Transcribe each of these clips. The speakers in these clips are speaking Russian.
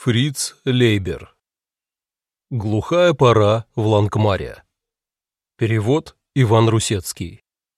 Фриц Лейбер. Глухая пора в Лангмаре. Перевод Иван Русецкий.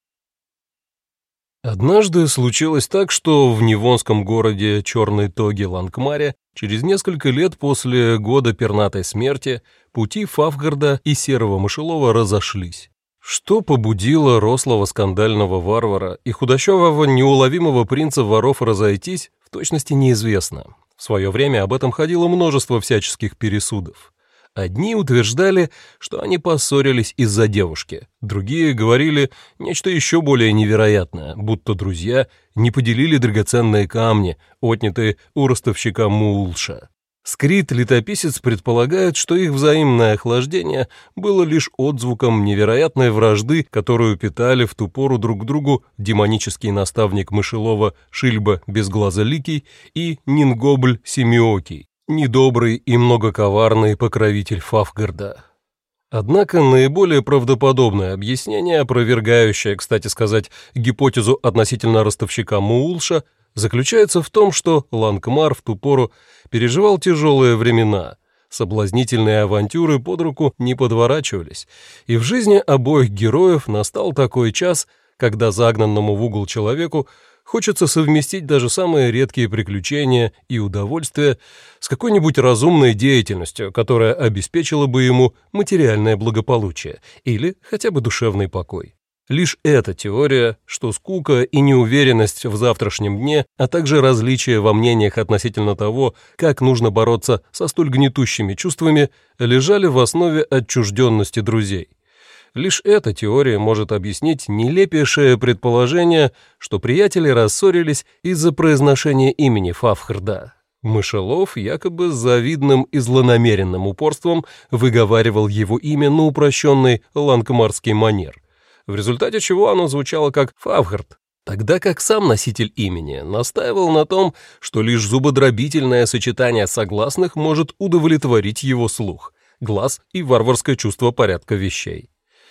Однажды случилось так, что в невонском городе Черной Тоги Лангмаре через несколько лет после года пернатой смерти пути Фафгарда и Серого Мышелова разошлись. Что побудило рослого скандального варвара и худощавого неуловимого принца воров разойтись, в точности неизвестно. В свое время об этом ходило множество всяческих пересудов. Одни утверждали, что они поссорились из-за девушки, другие говорили нечто еще более невероятное, будто друзья не поделили драгоценные камни, отнятые у ростовщика Муулша. Скрит-летописец предполагает, что их взаимное охлаждение было лишь отзвуком невероятной вражды, которую питали в ту пору друг к другу демонический наставник Мышелова Шильба Безглазоликий и Нингобль Семиокий, недобрый и многоковарный покровитель Фафгарда. Однако наиболее правдоподобное объяснение, опровергающее, кстати сказать, гипотезу относительно ростовщика Муулша, заключается в том, что Лангмар в ту пору переживал тяжелые времена, соблазнительные авантюры под руку не подворачивались, и в жизни обоих героев настал такой час, когда загнанному в угол человеку хочется совместить даже самые редкие приключения и удовольствия с какой-нибудь разумной деятельностью, которая обеспечила бы ему материальное благополучие или хотя бы душевный покой. Лишь эта теория, что скука и неуверенность в завтрашнем дне, а также различия во мнениях относительно того, как нужно бороться со столь гнетущими чувствами, лежали в основе отчужденности друзей. Лишь эта теория может объяснить нелепейшее предположение, что приятели рассорились из-за произношения имени Фафгарда. Мышелов якобы с завидным и злонамеренным упорством выговаривал его имя на упрощенный лангмарский манер, в результате чего оно звучало как Фафгард, тогда как сам носитель имени настаивал на том, что лишь зубодробительное сочетание согласных может удовлетворить его слух, глаз и варварское чувство порядка вещей.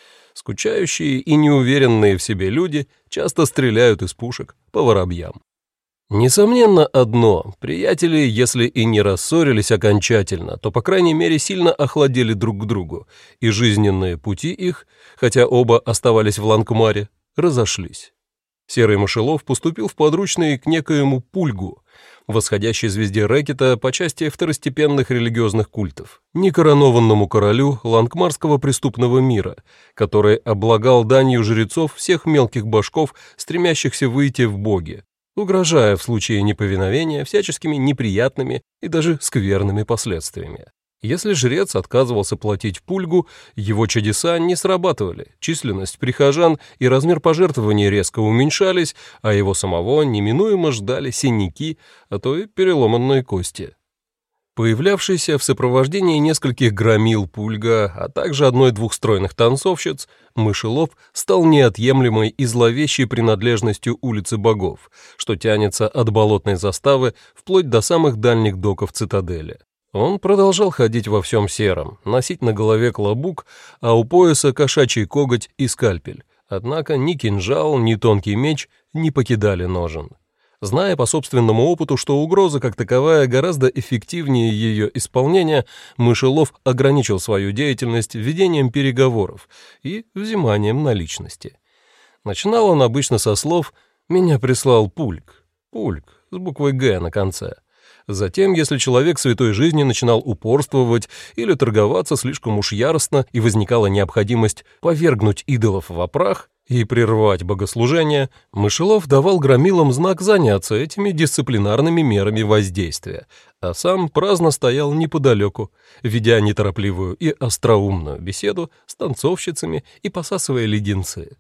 Скучающие и неуверенные в себе люди часто стреляют из пушек по воробьям. Несомненно одно, приятели, если и не рассорились окончательно, то, по крайней мере, сильно охладели друг к другу, и жизненные пути их, хотя оба оставались в Лангмаре, разошлись. Серый Мышелов поступил в подручные к некоему Пульгу, восходящей звезде рэкета по части второстепенных религиозных культов, некоронованному королю лангмарского преступного мира, который облагал данью жрецов всех мелких башков, стремящихся выйти в боги, угрожая в случае неповиновения всяческими неприятными и даже скверными последствиями. Если жрец отказывался платить Пульгу, его чудеса не срабатывали, численность прихожан и размер пожертвований резко уменьшались, а его самого неминуемо ждали синяки, а то и переломанные кости. Появлявшийся в сопровождении нескольких громил Пульга, а также одной-двух стройных танцовщиц, Мышелов стал неотъемлемой и зловещей принадлежностью улицы богов, что тянется от болотной заставы вплоть до самых дальних доков цитадели. Он продолжал ходить во всем сером, носить на голове клобук, а у пояса кошачий коготь и скальпель. Однако ни кинжал, ни тонкий меч не покидали ножен. Зная по собственному опыту, что угроза как таковая гораздо эффективнее ее исполнения, Мышелов ограничил свою деятельность ведением переговоров и взиманием наличности. Начинал он обычно со слов «меня прислал Пульг», «Пульг» с буквой «Г» на конце. Затем, если человек святой жизни начинал упорствовать или торговаться слишком уж яростно и возникала необходимость повергнуть идолов во прах и прервать богослужение, Мышелов давал громилам знак заняться этими дисциплинарными мерами воздействия, а сам праздно стоял неподалеку, ведя неторопливую и остроумную беседу с танцовщицами и посасывая леденцы.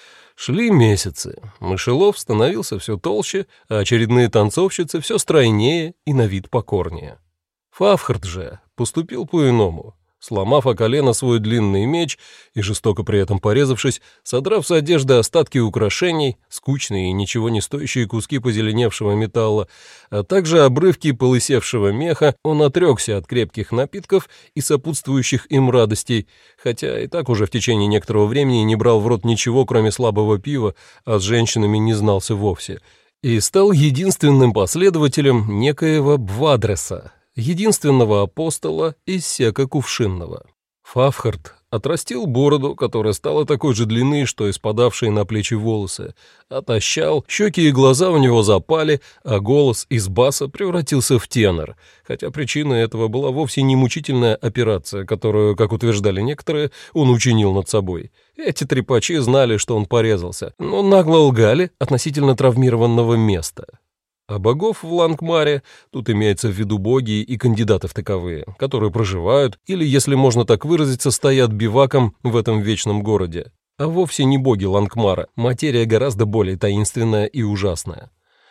Шли месяцы. Мышелов становился все толще, а очередные танцовщицы все стройнее и на вид покорнее. Фафгард же поступил по-иному. Сломав о колено свой длинный меч и жестоко при этом порезавшись, содрав с одежды остатки украшений, скучные и ничего не стоящие куски позеленевшего металла, а также обрывки полысевшего меха, он отрекся от крепких напитков и сопутствующих им радостей, хотя и так уже в течение некоторого времени не брал в рот ничего, кроме слабого пива, а с женщинами не знался вовсе, и стал единственным последователем некоего Бвадреса, единственного апостола Иссека Кувшинного. Фавхард отрастил бороду, которая стала такой же длины, что и спадавшие на плечи волосы, отощал, щеки и глаза у него запали, а голос из баса превратился в тенор, хотя причиной этого была вовсе не мучительная операция, которую, как утверждали некоторые, он учинил над собой. Эти трепачи знали, что он порезался, но нагло лгали относительно травмированного места. А богов в Лангмаре, тут имеется в виду боги и кандидаты в таковые, которые проживают, или, если можно так выразиться, стоят биваком в этом вечном городе. А вовсе не боги Лангмара, материя гораздо более таинственная и ужасная.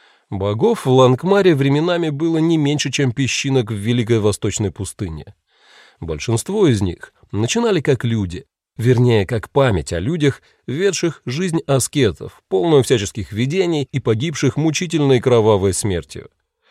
Богов в Лангмаре временами было не меньше, чем песчинок в Великой Восточной пустыне. Большинство из них начинали как люди, вернее, как память о людях, ведших жизнь аскетов, полную всяческих видений и погибших мучительной кровавой смертью.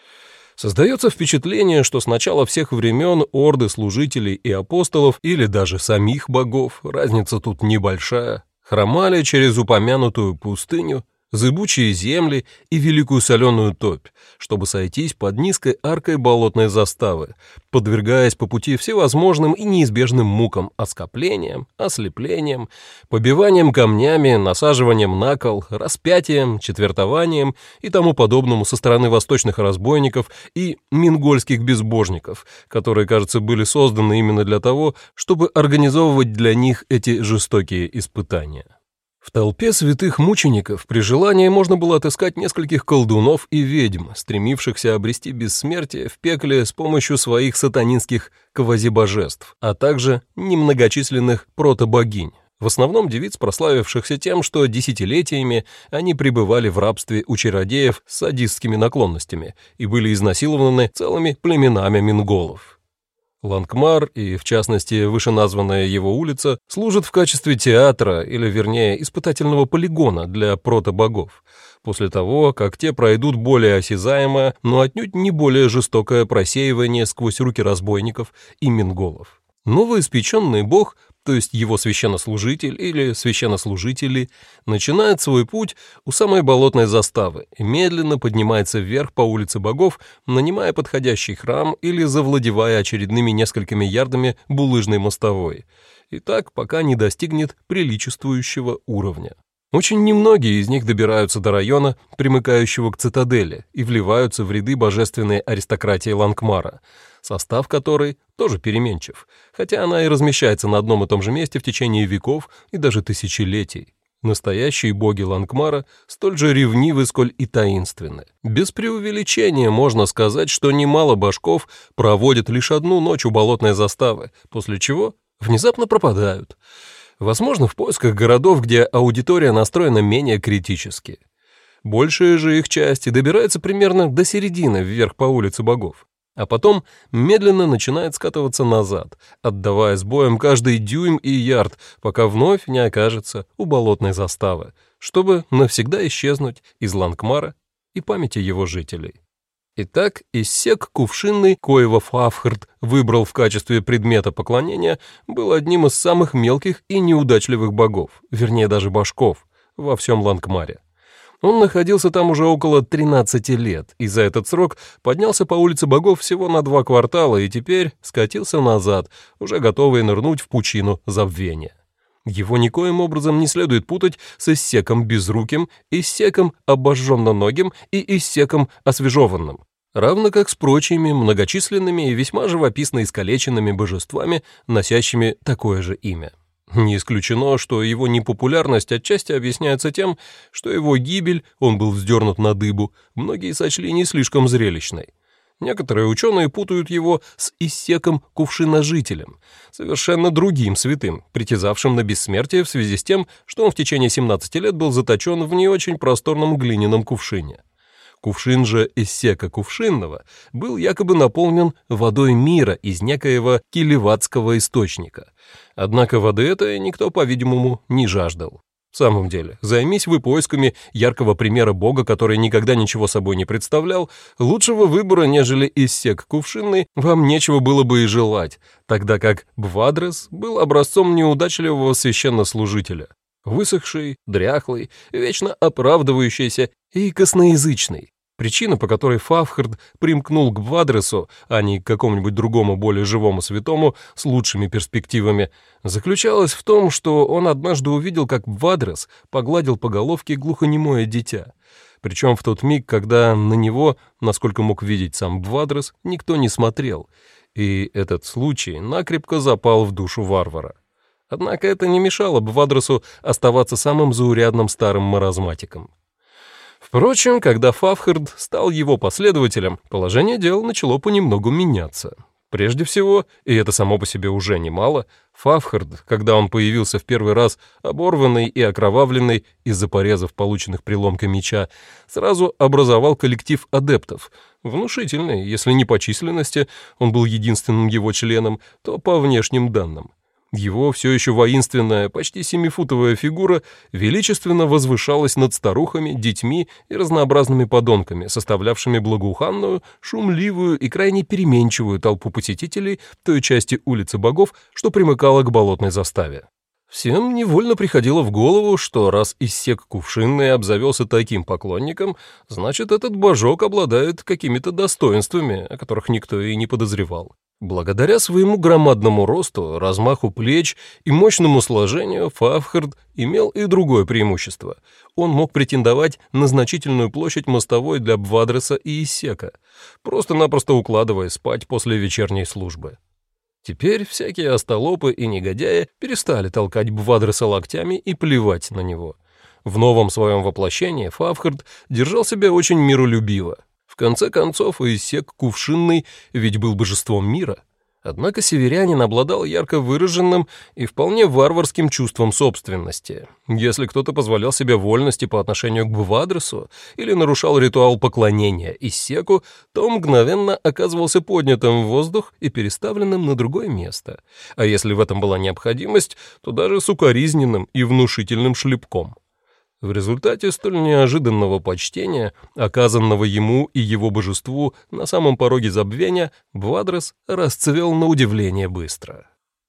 Создается впечатление, что с начала всех времен орды служителей и апостолов, или даже самих богов, разница тут небольшая, хромали через упомянутую пустыню, зыбучие земли и великую соленую топь, чтобы сойтись под низкой аркой болотной заставы, подвергаясь по пути всевозможным и неизбежным мукам, оскоплениям, ослеплениям, побиванием камнями, насаживанием на кол, распятием, четвертованием и тому подобному со стороны восточных разбойников и мингольских безбожников, которые, кажется, были созданы именно для того, чтобы организовывать для них эти жестокие испытания. В толпе святых мучеников при желании можно было отыскать нескольких колдунов и ведьм, стремившихся обрести бессмертие в пекле с помощью своих сатанинских квазибожеств, а также немногочисленных протобогинь, в основном девиц, прославившихся тем, что десятилетиями они пребывали в рабстве у чародеев с садистскими наклонностями и были изнасилованы целыми племенами минголов. Лангмар, и в частности вышеназванная его улица, служат в качестве театра, или вернее испытательного полигона для протобогов, после того, как те пройдут более осязаемое, но отнюдь не более жестокое просеивание сквозь руки разбойников и минголов. Новоиспеченный бог, то есть его священнослужитель или священнослужители, начинает свой путь у самой болотной заставы и медленно поднимается вверх по улице богов, нанимая подходящий храм или завладевая очередными несколькими ярдами булыжной мостовой, и так пока не достигнет приличествующего уровня. Очень немногие из них добираются до района, примыкающего к цитадели, и вливаются в ряды божественной аристократии Лангмара, состав которой тоже переменчив, хотя она и размещается на одном и том же месте в течение веков и даже тысячелетий. Настоящие боги Лангмара столь же ревнивы, сколь и таинственны. Без преувеличения можно сказать, что немало божков проводят лишь одну ночь у болотной заставы, после чего внезапно пропадают. Возможно, в поисках городов, где аудитория настроена менее критически. Большая же их часть добирается примерно до середины вверх по улице богов, а потом медленно начинает скатываться назад, отдавая с боем каждый дюйм и ярд, пока вновь не окажется у болотной заставы, чтобы навсегда исчезнуть из Лангмара и памяти его жителей. Итак, Иссек Кувшинный, коего Фавхард выбрал в качестве предмета поклонения, был одним из самых мелких и неудачливых богов, вернее даже божков, во всем Лангмаре. Он находился там уже около 13 лет, и за этот срок поднялся по улице богов всего на 2 квартала и теперь скатился назад, уже готовый нырнуть в пучину забвения. Его никоим образом не следует путать с Иссеком Безруким, Иссеком Обожженно-ногим и Иссеком Освежеванным, равно как с прочими многочисленными и весьма живописно искалеченными божествами, носящими такое же имя. Не исключено, что его непопулярность отчасти объясняется тем, что его гибель, он был вздернут на дыбу, многие сочли не слишком зрелищной. Некоторые ученые путают его с Иссеком Кувшиножителем, совершенно другим святым, притязавшим на бессмертие в связи с тем, что он в течение 17 лет был заточен в не очень просторном глиняном кувшине. Кувшин же Иссека Кувшинного был якобы наполнен водой мира из некоего килеватского источника. Однако воды этой никто, по-видимому, не жаждал. В самом деле, займись вы поисками яркого примера бога, который никогда ничего собой не представлял, лучшего выбора, нежели Иссек Кувшинный, вам нечего было бы и желать, тогда как Бвадрес был образцом неудачливого священнослужителя. Высохший, дряхлый, вечно оправдывающийся и косноязычный. Причина, по которой Фавхард примкнул к Бвадресу, а не к какому-нибудь другому более живому святому с лучшими перспективами, заключалась в том, что он однажды увидел, как Бвадрес погладил по головке глухонемое дитя. Причем в тот миг, когда на него, насколько мог видеть сам Бвадрес, никто не смотрел, и этот случай накрепко запал в душу варвара. Однако это не мешало Бвадресу оставаться самым заурядным старым маразматиком. Впрочем, когда Фавхард стал его последователем, положение дел начало понемногу меняться. Прежде всего, и это само по себе уже немало, Фавхард, когда он появился в первый раз оборванный и окровавленный из-за порезов, полученных при ломке меча, сразу образовал коллектив адептов, внушительный, если не по численности, он был единственным его членом, то по внешним данным. Его все еще воинственная, почти 7-футовая фигура величественно возвышалась над старухами, детьми и разнообразными подонками, составлявшими благоуханную, шумливую и крайне переменчивую толпу посетителей той части улицы богов, что примыкала к болотной заставе. Всем невольно приходило в голову, что раз Иссек Кувшинный обзавелся таким поклонником, значит, этот божок обладает какими-то достоинствами, о которых никто и не подозревал. Благодаря своему громадному росту, размаху плеч и мощному сложению Фавхард имел и другое преимущество. Он мог претендовать на значительную площадь мостовой для Бвадреса и Иссека, просто-напросто укладывая спать после вечерней службы. Теперь всякие остолопы и негодяи перестали толкать Бвадреса локтями и плевать на него. В новом своем воплощении Фавхард держал себя очень миролюбиво. В конце концов, Иссек Кувшинный ведь был божеством мира. Однако северянин обладал ярко выраженным и вполне варварским чувством собственности. Если кто-то позволял себе вольности по отношению к Бвадресу или нарушал ритуал поклонения Иссеку, то мгновенно оказывался поднятым в воздух и переставленным на другое место. А если в этом была необходимость, то даже с укоризненным и внушительным шлепком. В результате столь неожиданного почтения, оказанного ему и его божеству на самом пороге забвения, Бвадрес расцвел на удивление быстро.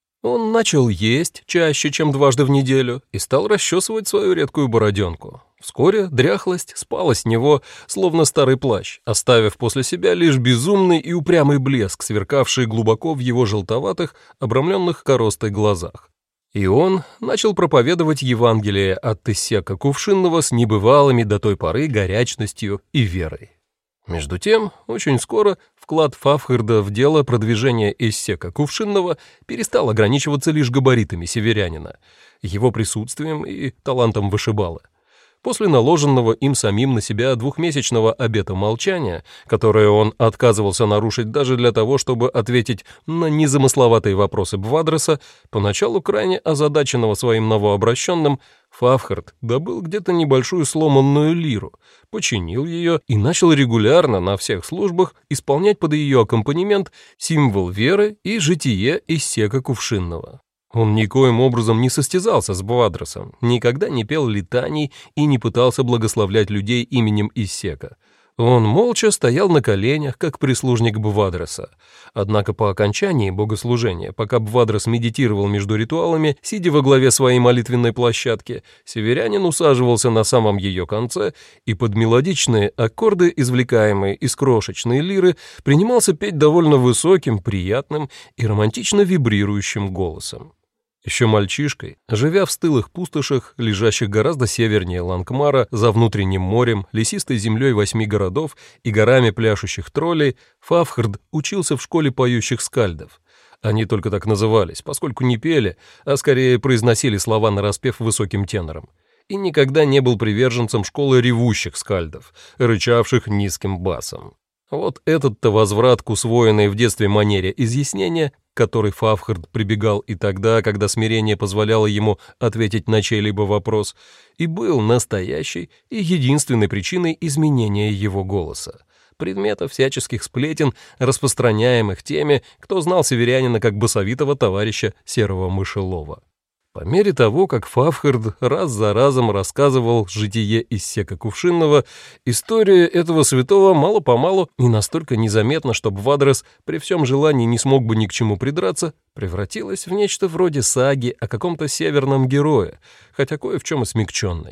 Он начал есть чаще, чем дважды в неделю, и стал расчесывать свою редкую бороденку. Вскоре дряхлость спала с него, словно старый плащ, оставив после себя лишь безумный и упрямый блеск, сверкавший глубоко в его желтоватых, обрамленных коростой глазах. И он начал проповедовать Евангелие от Иссека Кувшинного с небывалыми до той поры горячностью и верой. Между тем, очень скоро вклад Фавхарда в дело продвижения Иссека Кувшинного перестал ограничиваться лишь габаритами северянина, его присутствием и талантом вышибалы. После наложенного им самим на себя 2-месячного обета молчания, которое он отказывался нарушить даже для того, чтобы ответить на незамысловатые вопросы Бвадреса, поначалу крайне озадаченного своим новообращенным, Фавхард добыл где-то небольшую сломанную лиру, починил ее и начал регулярно на всех службах исполнять под ее аккомпанемент символ веры и житие Иссека Кувшинного. Он никоим образом не состязался с Бвадресом, никогда не пел летаний и не пытался благословлять людей именем Иссека. Он молча стоял на коленях, как прислужник Бвадреса. Однако по окончании богослужения, пока Бвадрес медитировал между ритуалами, сидя во главе своей молитвенной площадки, северянин усаживался на самом ее конце и под мелодичные аккорды, извлекаемые из крошечной лиры, принимался петь довольно высоким, приятным и романтично вибрирующим голосом. Еще мальчишкой, живя в стылых пустошах, лежащих гораздо севернее Ланкмара, за внутренним морем, лесистой землей 8 городов и горами пляшущих троллей, Фавхард учился в школе поющих скальдов. Они только так назывались, поскольку не пели, а скорее произносили слова нараспев высоким тенором. И никогда не был приверженцем школы ревущих скальдов, рычавших низким басом. Вот этот-то возврат к усвоенной в детстве манере изъяснения, к которой Фавхард прибегал и тогда, когда смирение позволяло ему ответить на чей-либо вопрос, и был настоящей и единственной причиной изменения его голоса, предмета всяческих сплетен, распространяемых теми, кто знал северянина как басовитого товарища серого мышелова. По мере того, как Фавхард раз за разом рассказывал житие Иссека Кувшинного, история этого святого мало-помалу и настолько незаметно, что Бвадрес при всем желании не смог бы ни к чему придраться, превратилась в нечто вроде саги о каком-то северном герое, хотя кое в чем и смягченной.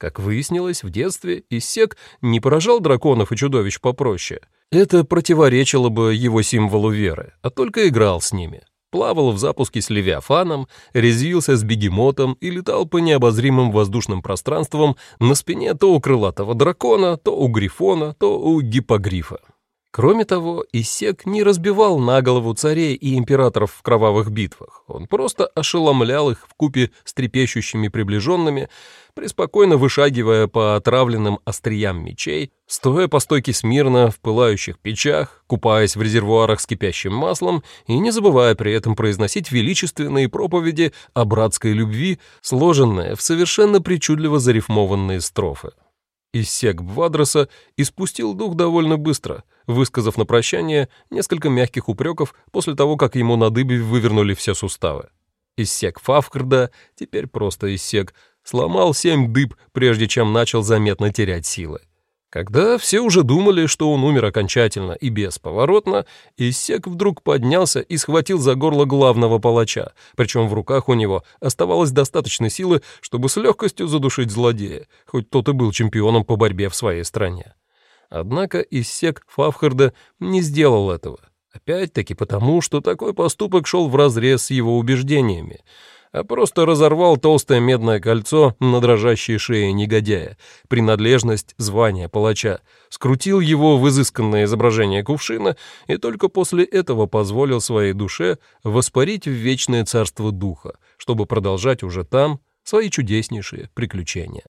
Как выяснилось, в детстве Иссек не поражал драконов и чудовищ попроще. Это противоречило бы его символу веры, а только играл с ними. Плавал в запуске с Левиафаном, резвился с бегемотом и летал по необозримым воздушным пространствам на спине то у крылатого дракона, то у грифона, то у гиппогрифа. Кроме того, Иссек не разбивал на голову царей и императоров в кровавых битвах. Он просто ошеломлял их вкупе с трепещущими приближенными, преспокойно вышагивая по отравленным остриям мечей, стоя по стойке смирно в пылающих печах, купаясь в резервуарах с кипящим маслом и не забывая при этом произносить величественные проповеди о братской любви, сложенные в совершенно причудливо зарифмованные строфы. Иссек Бвадроса испустил дух довольно быстро, высказав на прощание несколько мягких упреков после того, как ему на дыбе вывернули все суставы. Иссек Фавхарда, теперь просто Иссек, сломал 7 дыб, прежде чем начал заметно терять силы. Когда все уже думали, что он умер окончательно и бесповоротно, Иссек вдруг поднялся и схватил за горло главного палача, причем в руках у него оставалось достаточно силы, чтобы с легкостью задушить злодея, хоть тот и был чемпионом по борьбе в своей стране. Однако Иссек Фавхарда не сделал этого, опять-таки потому, что такой поступок шел вразрез с его убеждениями, а просто разорвал толстое медное кольцо на дрожащей шее негодяя, принадлежность звания палача, скрутил его в изысканное изображение кувшина и только после этого позволил своей душе воспарить в вечное царство духа, чтобы продолжать уже там свои чудеснейшие приключения.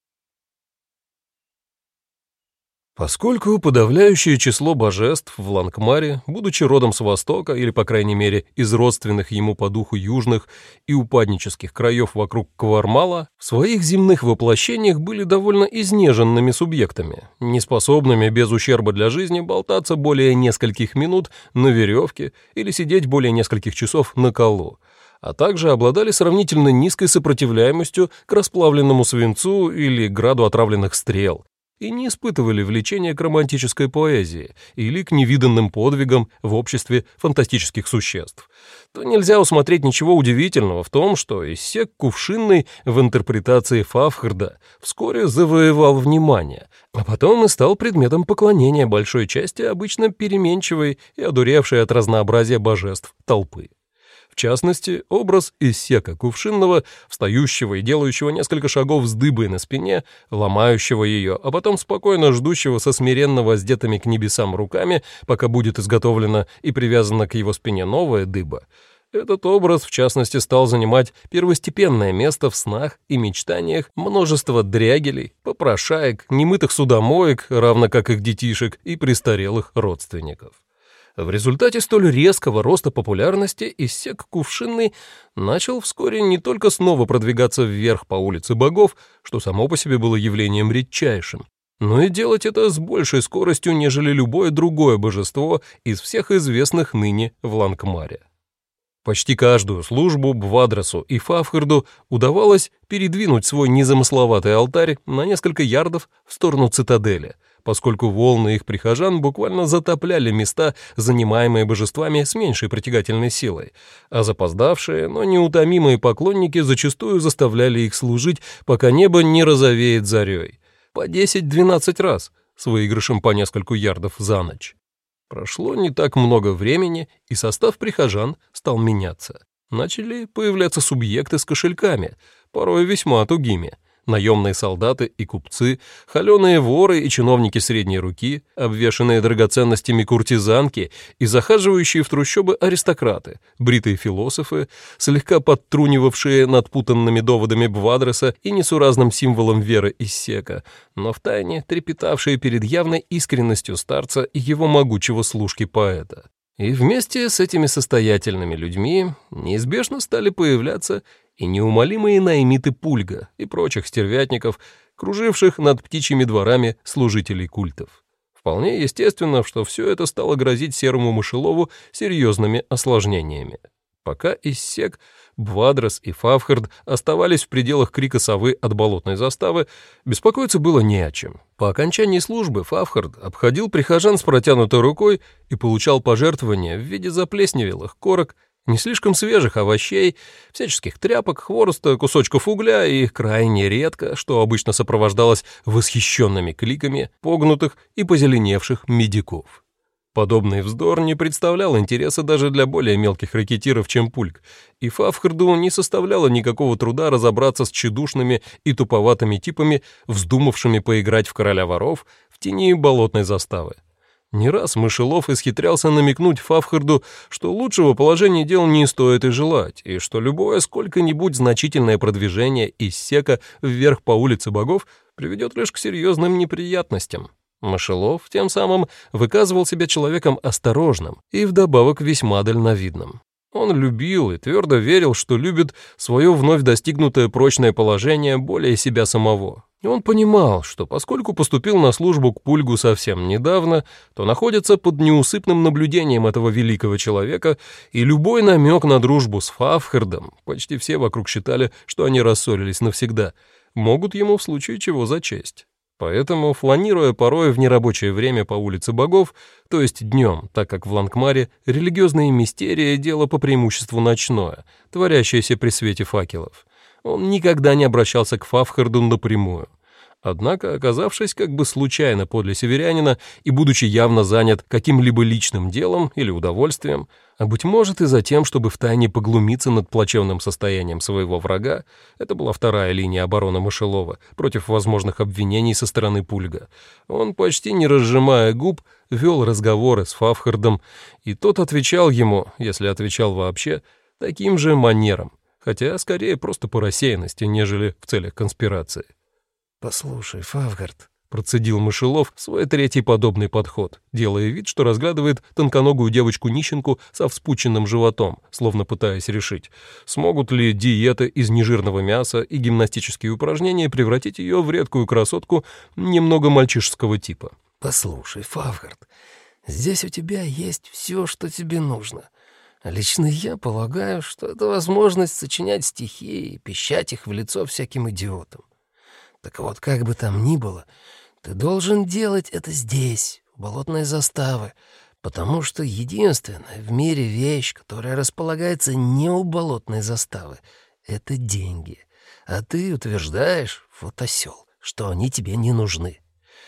Поскольку подавляющее число божеств в Лангмаре, будучи родом с Востока или, по крайней мере, из родственных ему по духу южных и упаднических краев вокруг Квармала, в своих земных воплощениях были довольно изнеженными субъектами, неспособными без ущерба для жизни болтаться более нескольких минут на веревке или сидеть более нескольких часов на колу, а также обладали сравнительно низкой сопротивляемостью к расплавленному свинцу или граду отравленных стрел, и не испытывали влечения к романтической поэзии или к невиданным подвигам в обществе фантастических существ, то нельзя усмотреть ничего удивительного в том, что Иссек Кувшинный в интерпретации Фавхарда вскоре завоевал внимание, а потом и стал предметом поклонения большой части обычно переменчивой и одуревшей от разнообразия божеств толпы. В частности, образ Иссека Кувшинного, встающего и делающего несколько шагов с дыбой на спине, ломающего ее, а потом спокойно ждущего со смиренно воздетыми к небесам руками, пока будет изготовлена и привязана к его спине новая дыба, этот образ, в частности, стал занимать первостепенное место в снах и мечтаниях множества дрягелей, попрошаек, немытых судомоек, равно как их детишек и престарелых родственников. В результате столь резкого роста популярности Иссек Кувшинный начал вскоре не только снова продвигаться вверх по улице богов, что само по себе было явлением редчайшим, но и делать это с большей скоростью, нежели любое другое божество из всех известных ныне в Лангмаре. Почти каждую службу Бвадросу и Фавхарду удавалось передвинуть свой незамысловатый алтарь на несколько ярдов в сторону цитадели, поскольку волны их прихожан буквально затопляли места, занимаемые божествами с меньшей притягательной силой, а запоздавшие, но неутомимые поклонники зачастую заставляли их служить, пока небо не розовеет зарей, по 10-12 раз, с выигрышем по нескольку ярдов за ночь. Прошло не так много времени, и состав прихожан стал меняться. Начали появляться субъекты с кошельками, порой весьма тугими, наемные солдаты и купцы, холеные воры и чиновники средней руки, обвешанные драгоценностями куртизанки и захаживающие в трущобы аристократы, бритые философы, слегка подтрунивавшие над путанными доводами Бвадроса и несуразным символом веры Иссека, но втайне трепетавшие перед явной искренностью старца и его могучего служки-поэта. И вместе с этими состоятельными людьми неизбежно стали появляться и неумолимые наймиты Пульга и прочих стервятников, круживших над птичьими дворами служителей культов. Вполне естественно, что все это стало грозить серому мышелову серьезными осложнениями. Пока Иссек, Бвадрос и Фавхард оставались в пределах крика совы от болотной заставы, беспокоиться было не о чем. По окончании службы Фавхард обходил прихожан с протянутой рукой и получал пожертвования в виде заплесневелых корок Не слишком свежих овощей, всяческих тряпок, хвороста, кусочков угля и крайне редко, что обычно сопровождалось восхищенными кликами погнутых и позеленевших медиков. Подобный вздор не представлял интереса даже для более мелких рекетиров, чем Пульк, и Фавхарду не составляло никакого труда разобраться с тщедушными и туповатыми типами, вздумавшими поиграть в короля воров в тени болотной заставы. Не раз Мышелов исхитрялся намекнуть Фавхарду, что лучшего положения дел не стоит и желать, и что любое сколько-нибудь значительное продвижение из Сека вверх по улице богов приведет лишь к серьезным неприятностям. Мышелов тем самым выказывал себя человеком осторожным и вдобавок весьма дальновидным. Он любил и твердо верил, что любит свое вновь достигнутое прочное положение более себя самого. И он понимал, что поскольку поступил на службу к Пульгу совсем недавно, то находится под неусыпным наблюдением этого великого человека, и любой намек на дружбу с Фавхардом, почти все вокруг считали, что они рассорились навсегда, могут ему в случае чего зачесть. Поэтому, фланируя порой в нерабочее время по улице богов, то есть днем, так как в Лангмаре религиозные мистерии — дело по преимуществу ночное, творящееся при свете факелов, он никогда не обращался к Фавхарду напрямую. Однако, оказавшись как бы случайно подле северянина и будучи явно занят каким-либо личным делом или удовольствием, а, быть может, и за тем, чтобы втайне поглумиться над плачевным состоянием своего врага, это была вторая линия обороны Мышелова против возможных обвинений со стороны Пульга, он, почти не разжимая губ, вел разговоры с Фавхардом, и тот отвечал ему, если отвечал вообще, таким же манером, хотя скорее просто по рассеянности, нежели в целях конспирации. «Послушай, Фавгард», — процедил Мышелов свой третий подобный подход, делая вид, что разглядывает тонконогую девочку-нищенку со вспученным животом, словно пытаясь решить, смогут ли диета из нежирного мяса и гимнастические упражнения превратить ее в редкую красотку немного мальчишеского типа. «Послушай, Фавгард, здесь у тебя есть все, что тебе нужно. Лично я полагаю, что это возможность сочинять стихи и пищать их в лицо всяким идиотам. Так вот, как бы там ни было, ты должен делать это здесь, у болотной заставы, потому что единственная в мире вещь, которая располагается не у болотной заставы, — это деньги. А ты утверждаешь, вот осел, что они тебе не нужны.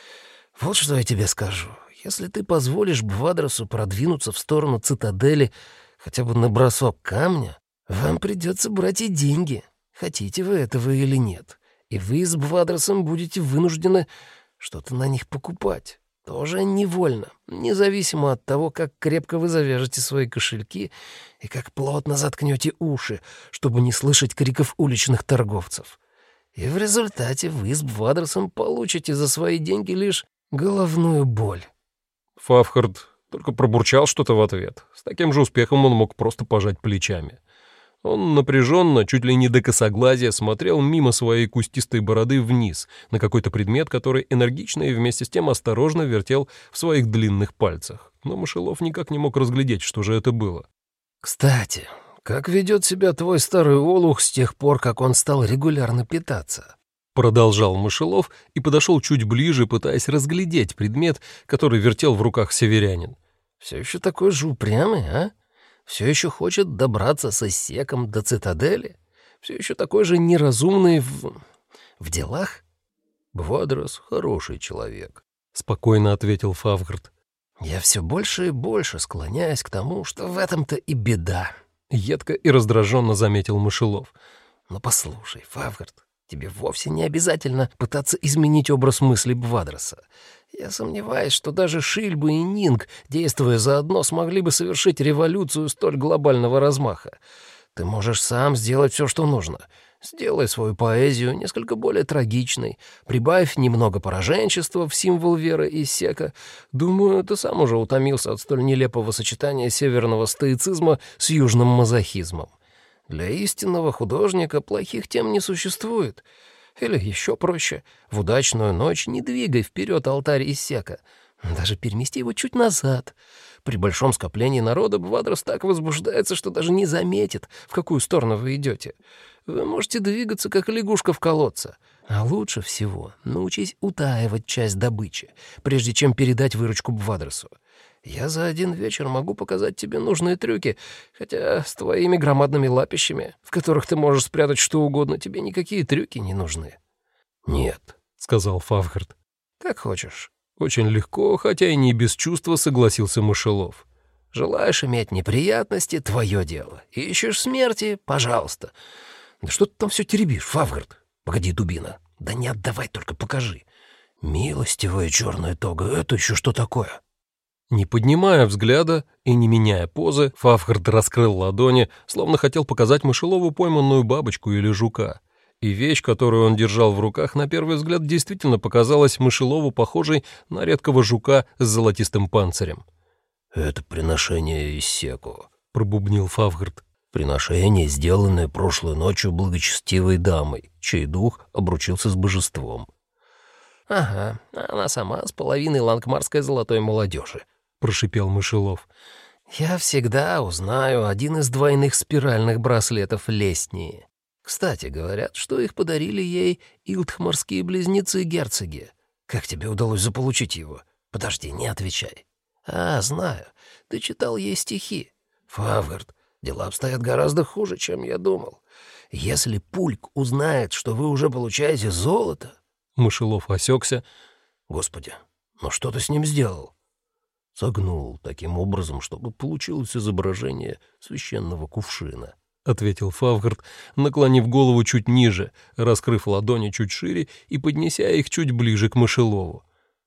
Вот что я тебе скажу. Если ты позволишь Бвадросу продвинуться в сторону цитадели хотя бы на бросок камня, вам придется брать и деньги, хотите вы этого или нет. И вы с Бвадросом будете вынуждены что-то на них покупать. Тоже невольно, независимо от того, как крепко вы завяжете свои кошельки и как плотно заткнете уши, чтобы не слышать криков уличных торговцев. И в результате вы с Бвадросом получите за свои деньги лишь головную боль». Фавхард только пробурчал что-то в ответ. С таким же успехом он мог просто пожать плечами. Он напряженно, чуть ли не до косоглазия, смотрел мимо своей кустистой бороды вниз на какой-то предмет, который энергично и вместе с тем осторожно вертел в своих длинных пальцах. Но Мышелов никак не мог разглядеть, что же это было. «Кстати, как ведет себя твой старый олух с тех пор, как он стал регулярно питаться?» Продолжал Мышелов и подошел чуть ближе, пытаясь разглядеть предмет, который вертел в руках северянин. «Все еще такой же упрямый, а? Все еще хочет добраться со Секом до цитадели? Все еще такой же неразумный в делах?» «Бвадрос хороший человек», — спокойно ответил Фавгард. «Я все больше и больше склоняюсь к тому, что в этом-то и беда», — едко и раздраженно заметил Мышелов. «Но послушай, Фавгард, тебе вовсе не обязательно пытаться изменить образ мысли Бвадроса. Я сомневаюсь, что даже Шильба и Нинг, действуя заодно, смогли бы совершить революцию столь глобального размаха. Ты можешь сам сделать все, что нужно. Сделай свою поэзию несколько более трагичной, прибавь немного пораженчества в символ веры и Сека. Думаю, ты сам уже утомился от столь нелепого сочетания северного стоицизма с южным мазохизмом. Для истинного художника плохих тем не существует. Или еще проще, в удачную ночь не двигай вперед алтарь Иссека, даже перемести его чуть назад. При большом скоплении народа Бвадрос так возбуждается, что даже не заметит, в какую сторону вы идете. Вы можете двигаться, как лягушка в колодце. А лучше всего научись утаивать часть добычи, прежде чем передать выручку Бвадросу. Я за один вечер могу показать тебе нужные трюки, хотя с твоими громадными лапищами, в которых ты можешь спрятать что угодно, тебе никакие трюки не нужны». «Нет», — сказал Фавгард. «Как хочешь». Очень легко, хотя и не без чувства, согласился Мышелов. «Желаешь иметь неприятности — твое дело. Ищешь смерти — пожалуйста. Да что ты там все теребишь, Фавгард? Погоди, дубина. Да не отдавай, только покажи. Милостивая черная тога, это еще что такое?» Не поднимая взгляда и не меняя позы, Фавгард раскрыл ладони, словно хотел показать Мышелову пойманную бабочку или жука. И вещь, которую он держал в руках, на первый взгляд действительно показалась Мышелову похожей на редкого жука с золотистым панцирем. «Это приношение Иссеку», — пробубнил Фавгард. «Приношение, сделанное прошлой ночью благочестивой дамой, чей дух обручился с божеством». «Ага, она сама с половиной лангмарской золотой молодежи», — прошипел Мышелов. «Я всегда узнаю один из двойных спиральных браслетов Лестнии. Кстати, говорят, что их подарили ей илтхмарские близнецы-герцоги. Как тебе удалось заполучить его? Подожди, не отвечай. А, знаю, ты читал ей стихи. Фавгард, дела обстоят гораздо хуже, чем я думал. Если Пульк узнает, что вы уже получаете золото...» Мышелов осекся. «Господи, ну что ты с ним сделал?» «Согнул таким образом, чтобы получилось изображение священного кувшина», — ответил Фавгард, наклонив голову чуть ниже, раскрыв ладони чуть шире и поднеся их чуть ближе к Мышелову.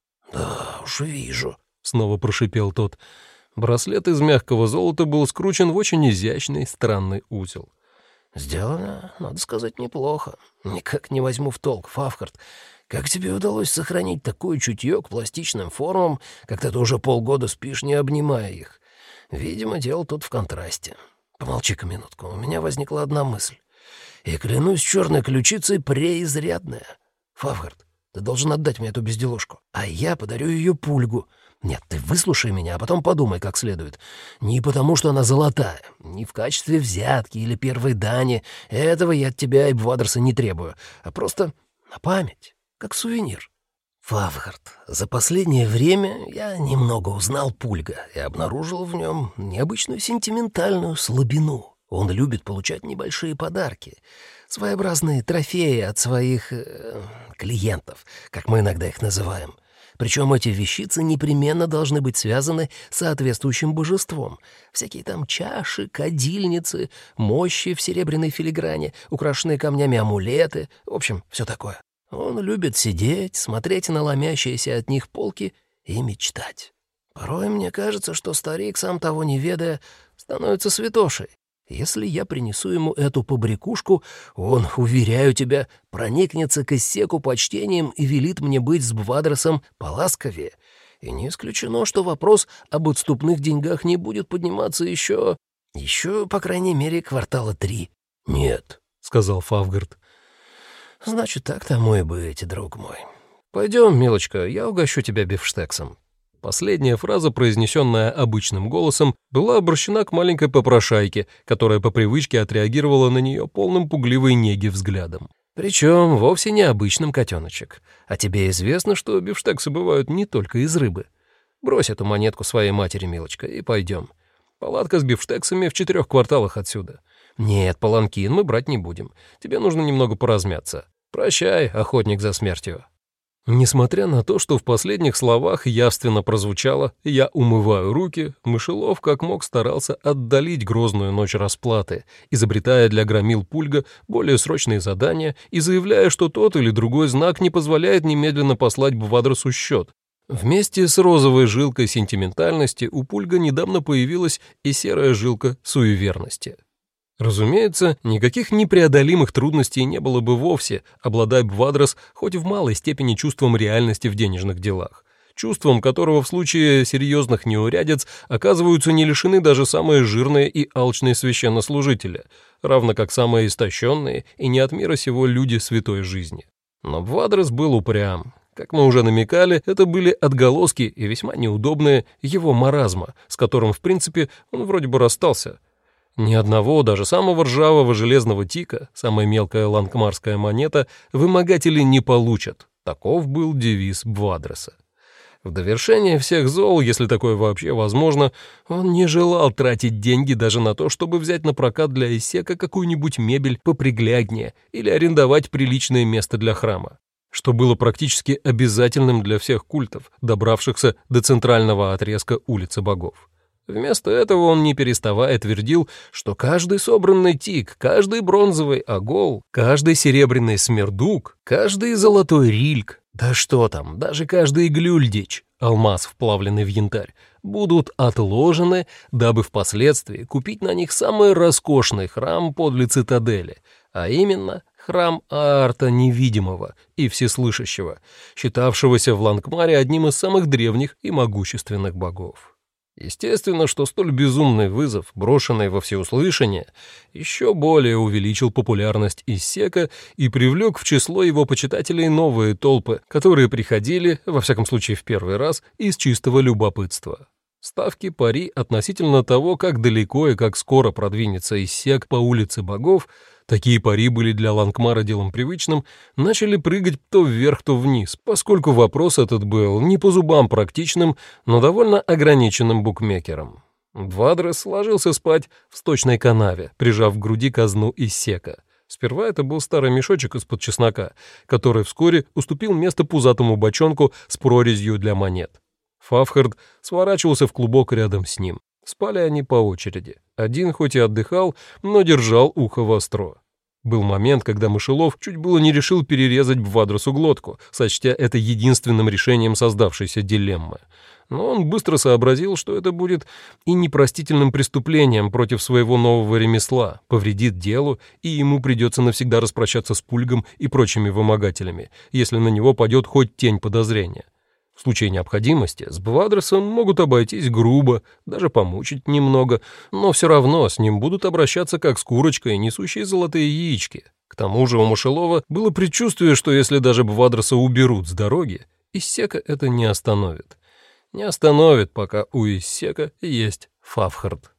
«Да уж вижу», — снова прошипел тот. Браслет из мягкого золота был скручен в очень изящный странный узел. «Сделано, надо сказать, неплохо. Никак не возьму в толк, Фавгард. Как тебе удалось сохранить такое чутье к пластичным формам, когда ты уже полгода спишь, не обнимая их? Видимо, дело тут в контрасте. Помолчи-ка минутку, у меня возникла одна мысль. И, клянусь черной ключицей, преизрядная. Фавгард, ты должен отдать мне эту безделушку, а я подарю ее Пульгу. Нет, ты выслушай меня, а потом подумай как следует. Не потому, что она золотая, не в качестве взятки или первой дани. Этого я от тебя и Бвадерса не требую, а просто на память, как сувенир. Фавгард, за последнее время я немного узнал Пульга и обнаружил в нем необычную сентиментальную слабину. Он любит получать небольшие подарки, своеобразные трофеи от своих клиентов, как мы иногда их называем. Причем эти вещицы непременно должны быть связаны с соответствующим божеством. Всякие там чаши, кадильницы, мощи в серебряной филигране, украшенные камнями амулеты, в общем, все такое. Он любит сидеть, смотреть на ломящиеся от них полки и мечтать. Порой мне кажется, что старик, сам того не ведая, становится святошей. Если я принесу ему эту побрякушку, он, уверяю тебя, проникнется к Иссеку почтением и велит мне быть с Бвадросом поласковее. И не исключено, что вопрос об отступных деньгах не будет подниматься еще, по крайней мере, квартала 3. «Нет», — сказал Фавгард. «Значит, так тому и быть, друг мой. Пойдем, милочка, я угощу тебя бифштексом». Последняя фраза, произнесенная обычным голосом, была обращена к маленькой попрошайке, которая по привычке отреагировала на нее полным пугливой неги взглядом. «Причем вовсе не обычным, котеночек. А тебе известно, что бифштексы бывают не только из рыбы. Брось эту монетку своей матери, милочка, и пойдем. Палатка с бифштексами в 4 кварталах отсюда. Нет, паланкин мы брать не будем. Тебе нужно немного поразмяться. Прощай, охотник за смертью». Несмотря на то, что в последних словах явственно прозвучало «я умываю руки», Мышелов как мог старался отдалить грозную ночь расплаты, изобретая для громил Пульга более срочные задания и заявляя, что тот или другой знак не позволяет немедленно послать Бвадросу счет. Вместе с розовой жилкой сентиментальности у Пульга недавно появилась и серая жилка суеверности. Разумеется, никаких непреодолимых трудностей не было бы вовсе, обладая Бвадрос хоть в малой степени чувством реальности в денежных делах, чувством которого в случае серьезных неурядиц оказываются не лишены даже самые жирные и алчные священнослужители, равно как самые истощенные и не от мира сего люди святой жизни. Но Бвадрос был упрям. Как мы уже намекали, это были отголоски и весьма неудобные его маразма, с которым, в принципе, он вроде бы расстался. Ни одного, даже самого ржавого железного тика, самая мелкая лангмарская монета, вымогатели не получат. Таков был девиз Бвадроса. В довершение всех зол, если такое вообще возможно, он не желал тратить деньги даже на то, чтобы взять на прокат для Иссека какую-нибудь мебель попригляднее или арендовать приличное место для храма, что было практически обязательным для всех культов, добравшихся до центрального отрезка улицы богов. Вместо этого он, не переставая, твердил, что каждый собранный тик, каждый бронзовый агол, каждый серебряный смердук, каждый золотой рильк, да что там, даже каждый глюльдич, алмаз, вплавленный в янтарь, будут отложены, дабы впоследствии купить на них самый роскошный храм подле цитадели, а именно храм Аарта Невидимого и Всеслышащего, считавшегося в Лангмаре одним из самых древних и могущественных богов. Естественно, что столь безумный вызов, брошенный во всеуслышание, еще более увеличил популярность Иссека и привлек в число его почитателей новые толпы, которые приходили, во всяком случае в первый раз, из чистого любопытства. Ставки пари относительно того, как далеко и как скоро продвинется Иссек по улице богов, такие пари были для Лангмара делом привычным, начали прыгать то вверх, то вниз, поскольку вопрос этот был не по зубам практичным, но довольно ограниченным букмекером. Бвадрес ложился спать в сточной канаве, прижав к груди казну Иссека. Сперва это был старый мешочек из-под чеснока, который вскоре уступил место пузатому бочонку с прорезью для монет. Фавхард сворачивался в клубок рядом с ним. Спали они по очереди. Один хоть и отдыхал, но держал ухо востро. Был момент, когда мышелов чуть было не решил перерезать Бвадресу глотку, сочтя это единственным решением создавшейся дилеммы. Но он быстро сообразил, что это будет и непростительным преступлением против своего нового ремесла, повредит делу, и ему придется навсегда распрощаться с Пульгом и прочими вымогателями, если на него падет хоть тень подозрения. В случае необходимости с Бвадресом могут обойтись грубо, даже помучить немного, но все равно с ним будут обращаться как с курочкой, несущей золотые яички. К тому же у Мышелова было предчувствие, что если даже Бвадреса уберут с дороги, Иссека это не остановит. Не остановит, пока у Иссека есть Фавхард.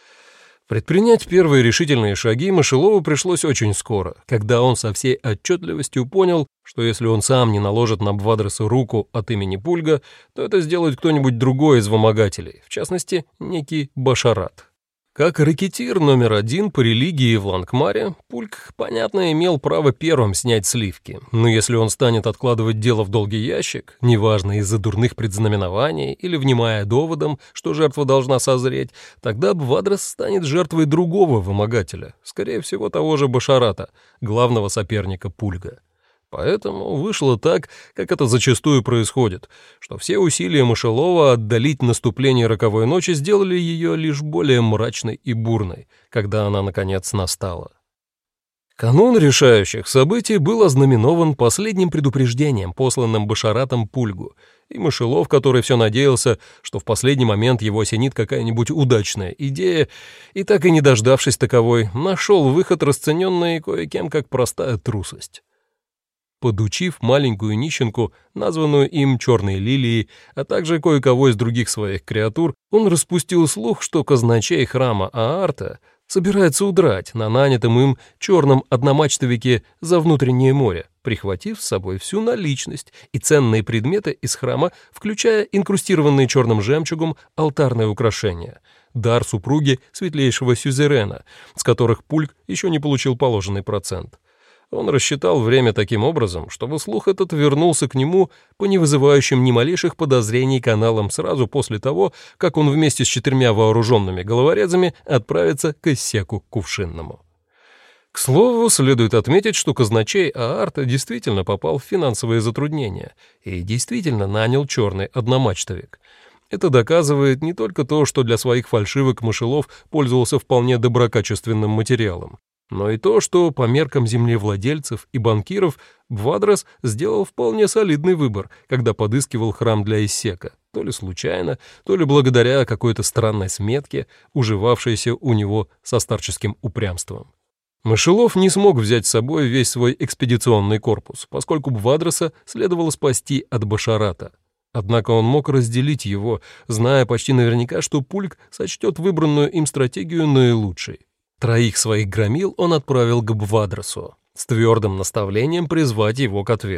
Предпринять первые решительные шаги Мышелову пришлось очень скоро, когда он со всей отчетливостью понял, что если он сам не наложит на Бвадреса руку от имени Пульга, то это сделает кто-нибудь другой из вымогателей, в частности, некий Башарат. Как рэкетир номер один по религии в Лангмаре, Пульг, понятно, имел право первым снять сливки, но если он станет откладывать дело в долгий ящик, неважно из-за дурных предзнаменований или внимая доводам, что жертва должна созреть, тогда Бвадрес станет жертвой другого вымогателя, скорее всего того же Башарата, главного соперника Пульга. Поэтому вышло так, как это зачастую происходит, что все усилия Мышелова отдалить наступление роковой ночи сделали ее лишь более мрачной и бурной, когда она, наконец, настала. Канун решающих событий был ознаменован последним предупреждением, посланным Башаратом Пульгу, и Мышелов, который все надеялся, что в последний момент его осенит какая-нибудь удачная идея, и так и не дождавшись таковой, нашел выход, расцененный кое-кем как простая трусость. Подучив маленькую нищенку, названную им Черной Лилией, а также кое-кого из других своих креатур, он распустил слух, что казначей храма Аарта собирается удрать на нанятом им черном одномачтовике за внутреннее море, прихватив с собой всю наличность и ценные предметы из храма, включая инкрустированные черным жемчугом алтарные украшения, дар супруги светлейшего сюзерена, с которых Пульг еще не получил положенный процент. Он рассчитал время таким образом, чтобы слух этот вернулся к нему по не вызывающим ни малейших подозрений каналам сразу после того, как он вместе с 4 вооруженными головорезами отправится к Иссеку Кувшинному. К слову, следует отметить, что казначей Аарта действительно попал в финансовые затруднения и действительно нанял черный одномачтовик. Это доказывает не только то, что для своих фальшивок Мышелов пользовался вполне доброкачественным материалом, но и то, что по меркам землевладельцев и банкиров Бвадрес сделал вполне солидный выбор, когда подыскивал храм для Иссека, то ли случайно, то ли благодаря какой-то странной сметке, уживавшейся у него со старческим упрямством. Мышелов не смог взять с собой весь свой экспедиционный корпус, поскольку Бвадреса следовало спасти от Башарата. Однако он мог разделить его, зная почти наверняка, что Пульг сочтет выбранную им стратегию наилучшей. 3 своих громил он отправил к Бвадресу с твердым наставлением призвать его к ответу,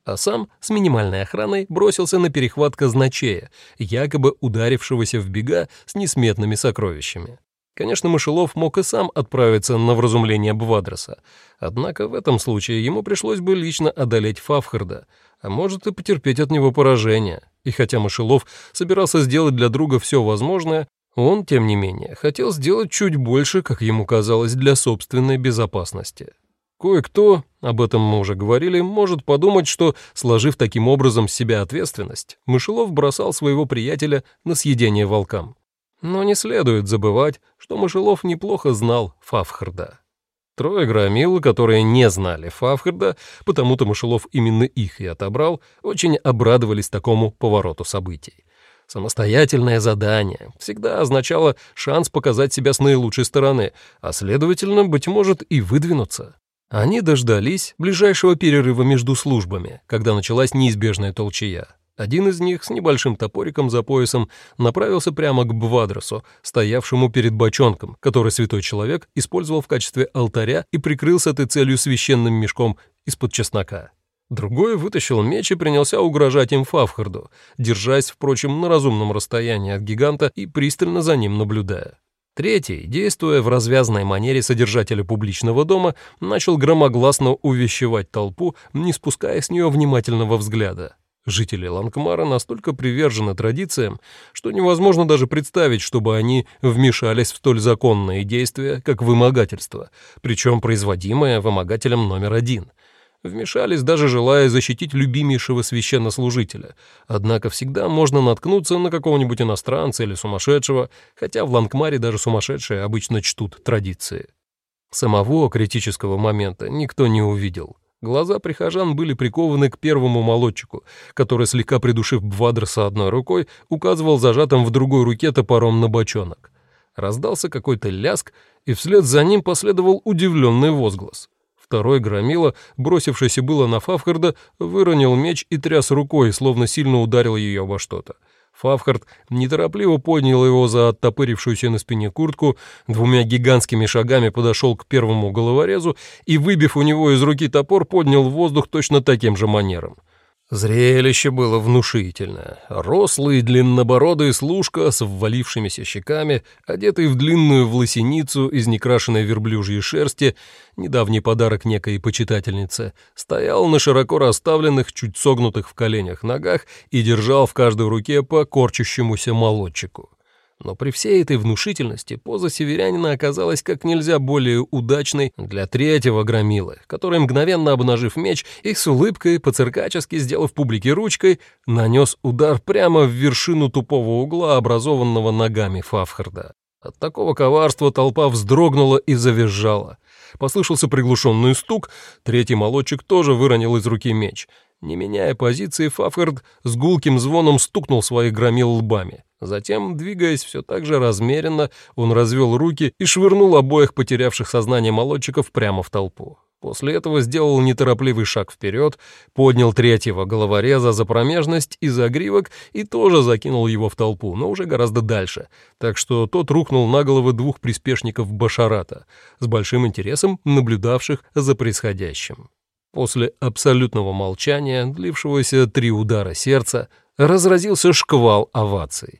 а сам с минимальной охраной бросился на перехват казначея, якобы ударившегося в бега с несметными сокровищами. Конечно, Мышелов мог и сам отправиться на вразумление Бвадроса, однако в этом случае ему пришлось бы лично одолеть Фавхарда, а может и потерпеть от него поражение. И хотя Мышелов собирался сделать для друга все возможное, он, тем не менее, хотел сделать чуть больше, как ему казалось, для собственной безопасности. Кое-кто, об этом мы уже говорили, может подумать, что, сложив таким образом с себя ответственность, Мышелов бросал своего приятеля на съедение волкам. Но не следует забывать, что Мышелов неплохо знал Фавхарда. Трое громил, которые не знали Фавхарда, потому-то Мышелов именно их и отобрал, очень обрадовались такому повороту событий. Самостоятельное задание всегда означало шанс показать себя с наилучшей стороны, а, следовательно, быть может, и выдвинуться. Они дождались ближайшего перерыва между службами, когда началась неизбежная толчая. Один из них с небольшим топориком за поясом направился прямо к Бвадросу, стоявшему перед бочонком, который святой человек использовал в качестве алтаря и прикрыл с этой целью священным мешком из-под чеснока. Другой вытащил меч и принялся угрожать им Фавхарду, держась, впрочем, на разумном расстоянии от гиганта и пристально за ним наблюдая. Третий, действуя в развязной манере содержателя публичного дома, начал громогласно увещевать толпу, не спуская с нее внимательного взгляда. Жители Ланкмара настолько привержены традициям, что невозможно даже представить, чтобы они вмешались в столь законные действия, как вымогательство, причем производимое вымогателем номер один. Вмешались, даже желая защитить любимейшего священнослужителя, однако всегда можно наткнуться на какого-нибудь иностранца или сумасшедшего, хотя в Ланкмаре даже сумасшедшие обычно чтут традиции. Самого критического момента никто не увидел. Глаза прихожан были прикованы к первому молодчику, который, слегка придушив Бвадроса одной рукой, указывал зажатым в другой руке топором на бочонок. Раздался какой-то ляск, и вслед за ним последовал удивленный возглас. Второй громила, бросившийся было на Фавхарда, выронил меч и тряс рукой, словно сильно ударил ее обо что-то. Фавхард неторопливо поднял его за оттопырившуюся на спине куртку, двумя гигантскими шагами подошел к первому головорезу и, выбив у него из руки топор, поднял в воздух точно таким же манером. Зрелище было внушительное. Рослый длиннобородый служка с ввалившимися щеками, одетый в длинную власеницу из некрашенной верблюжьей шерсти, недавний подарок некой почитательнице, стоял на широко расставленных, чуть согнутых в коленях ногах и держал в каждой руке по корчащемуся молодчику. Но при всей этой внушительности поза северянина оказалась как нельзя более удачной для третьего громилы, который, мгновенно обнажив меч и с улыбкой, по-циркачески сделав публике ручкой, нанес удар прямо в вершину тупого угла, образованного ногами Фавхарда. От такого коварства толпа вздрогнула и завизжала. Послышался приглушенный стук, третий молодчик тоже выронил из руки меч. Не меняя позиции, Фавхард с гулким звоном стукнул своих громил лбами. Затем, двигаясь все так же размеренно, он развел руки и швырнул обоих потерявших сознание молодчиков прямо в толпу. После этого сделал неторопливый шаг вперед, поднял третьего головореза за промежность и загривок и тоже закинул его в толпу, но уже гораздо дальше, так что тот рухнул на головы двух приспешников Башарата, с большим интересом наблюдавших за происходящим. После абсолютного молчания, длившегося 3 удара сердца, разразился шквал оваций.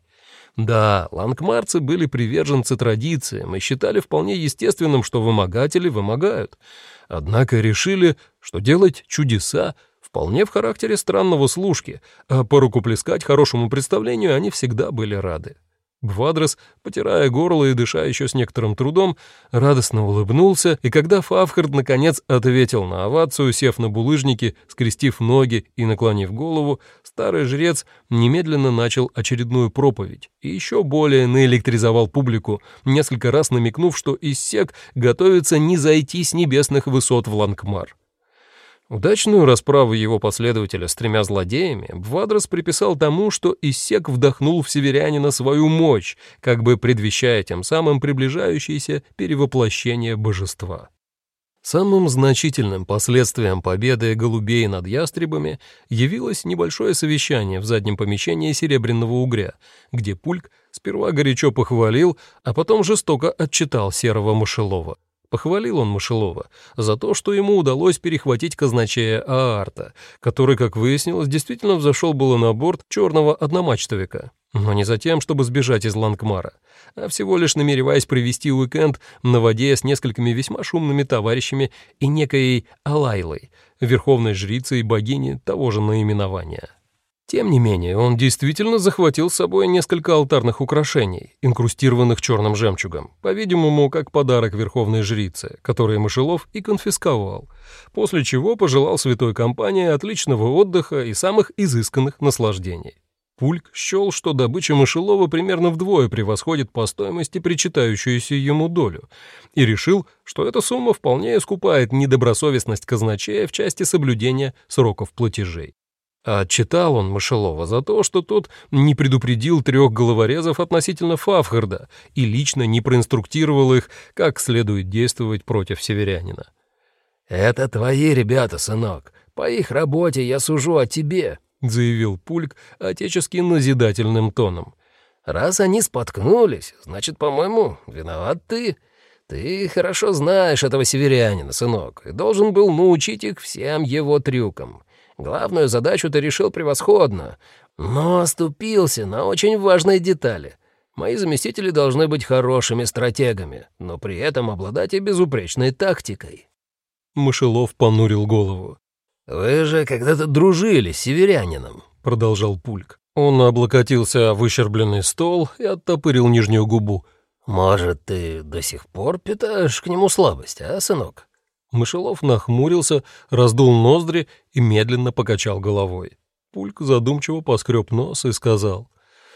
Да, ланкмарцы были приверженцы традициям и считали вполне естественным, что вымогатели вымогают. Однако решили, что делать чудеса вполне в характере странного служки, а порукоплескать хорошему представлению они всегда были рады. Бвадрос, потирая горло и дыша еще с некоторым трудом, радостно улыбнулся, и когда Фавхард наконец ответил на овацию, сев на булыжники, скрестив ноги и наклонив голову, старый жрец немедленно начал очередную проповедь и еще более наэлектризовал публику, несколько раз намекнув, что Иссек готовится низойти с небесных высот в Ланкмар. Удачную расправу его последователя с 3 злодеями Бвадрос приписал тому, что Иссек вдохнул в северянина свою мощь, как бы предвещая тем самым приближающееся перевоплощение божества. Самым значительным последствием победы голубей над ястребами явилось небольшое совещание в заднем помещении Серебряного Угря, где Пульк сперва горячо похвалил, а потом жестоко отчитал Серого Мышелова. Похвалил он Мышелова за то, что ему удалось перехватить казначея Аарта, который, как выяснилось, действительно взошел было на борт черного одномачтовика, но не за тем, чтобы сбежать из Лангмара, а всего лишь намереваясь провести уикенд на воде с несколькими весьма шумными товарищами и некой Алайлой, верховной жрицей богини того же наименования. Тем не менее, он действительно захватил с собой несколько алтарных украшений, инкрустированных черным жемчугом, по-видимому, как подарок верховной жрице, который Мышелов и конфисковал, после чего пожелал святой компании отличного отдыха и самых изысканных наслаждений. Пульк счел, что добыча Мышелова примерно вдвое превосходит по стоимости причитающуюся ему долю, и решил, что эта сумма вполне искупает недобросовестность казначея в части соблюдения сроков платежей. А отчитал он Мышелова за то, что тот не предупредил 3 головорезов относительно Фавхарда и лично не проинструктировал их, как следует действовать против северянина. «Это твои ребята, сынок. По их работе я сужу о тебе», — заявил Пульк отечески назидательным тоном. «Раз они споткнулись, значит, по-моему, виноват ты. Ты хорошо знаешь этого северянина, сынок, и должен был научить их всем его трюкам. Главную задачу ты решил превосходно, но оступился на очень важные детали. Мои заместители должны быть хорошими стратегами, но при этом обладать и безупречной тактикой». Мышелов понурил голову. «Вы же когда-то дружили с северянином», — продолжал Пульк. Он облокотился о выщербленный стол и оттопырил нижнюю губу. «Может, ты до сих пор питаешь к нему слабость, а, сынок?» Мышелов нахмурился, раздул ноздри и медленно покачал головой. Пульк задумчиво поскреб нос и сказал: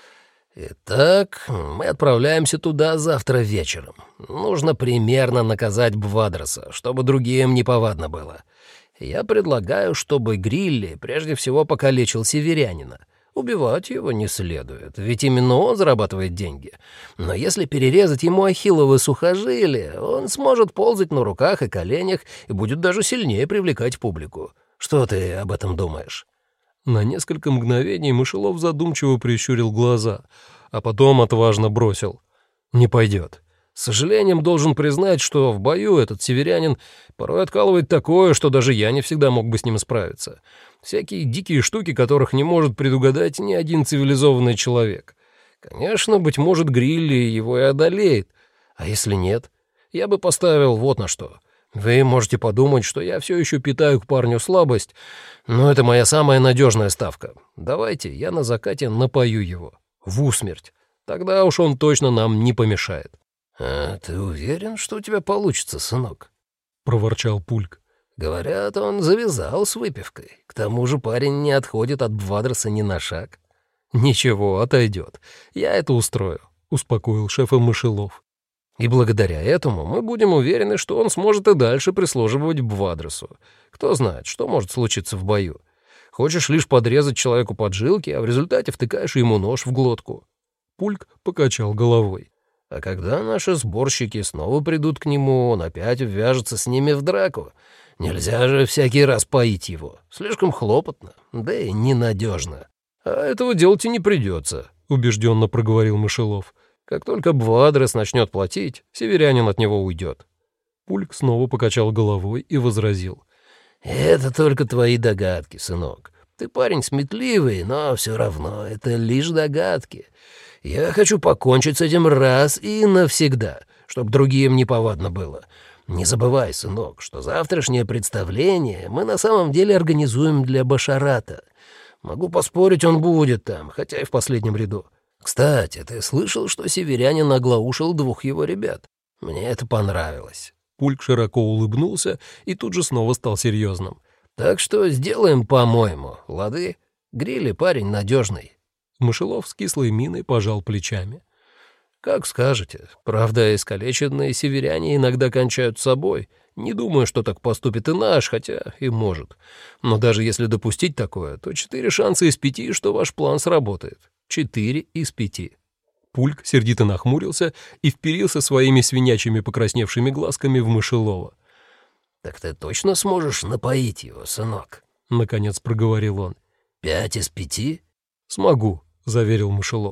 «Итак, мы отправляемся туда завтра вечером. Нужно примерно наказать Бвадроса, чтобы другим неповадно было. Я предлагаю, чтобы Грилли прежде всего покалечил северянина. Убивать его не следует, ведь именно он зарабатывает деньги. Но если перерезать ему ахилловы сухожилия, он сможет ползать на руках и коленях и будет даже сильнее привлекать публику. Что ты об этом думаешь?» На несколько мгновений Мышелов задумчиво прищурил глаза, а потом отважно бросил: «Не пойдет. С сожалением должен признать, что в бою этот северянин порой откалывает такое, что даже я не всегда мог бы с ним справиться. Всякие дикие штуки, которых не может предугадать ни один цивилизованный человек. Конечно, быть может, Грилли его и одолеет. А если нет? Я бы поставил вот на что. Вы можете подумать, что я все еще питаю к парню слабость, но это моя самая надежная ставка. Давайте я на закате напою его. В усмерть. Тогда уж он точно нам не помешает». «А ты уверен, что у тебя получится, сынок?» — проворчал Пульк. «Говорят, он завязал с выпивкой. К тому же парень не отходит от Бвадроса ни на шаг». «Ничего, отойдет. Я это устрою», — успокоил шефа Мышелов. «И благодаря этому мы будем уверены, что он сможет и дальше прислуживать Бвадросу. Кто знает, что может случиться в бою. Хочешь лишь подрезать человеку поджилки, а в результате втыкаешь ему нож в глотку». Пульк покачал головой. «А когда наши сборщики снова придут к нему, он опять ввяжется с ними в драку. Нельзя же всякий раз поить его. Слишком хлопотно, да и ненадежно». «А этого делать и не придется», — убежденно проговорил Мышелов. «Как только Бвадрос начнет платить, северянин от него уйдет». Пульк снова покачал головой и возразил: «Это только твои догадки, сынок. Ты парень сметливый, но все равно это лишь догадки. Я хочу покончить с этим раз и навсегда, чтобы другим неповадно было. Не забывай, сынок, что завтрашнее представление мы на самом деле организуем для Башарата. Могу поспорить, он будет там, хотя и в последнем ряду. Кстати, ты слышал, что северянин оглаушил 2 его ребят? Мне это понравилось». Пульк широко улыбнулся и тут же снова стал серьезным. «Так что сделаем, по-моему, лады? Грилли парень надежный». Мышелов с кислой миной пожал плечами. «Как скажете. Правда, искалеченные северяне иногда кончают собой. Не думаю, что так поступит и наш, хотя и может. Но даже если допустить такое, то 4 шанса из 5, что ваш план сработает. 4 из 5». Пульк сердито нахмурился и вперился своими свинячьими покрасневшими глазками в Мышелова. «Так ты точно сможешь напоить его, сынок?» — наконец проговорил он. 5 из 5? «Смогу», — заверил Мышелов.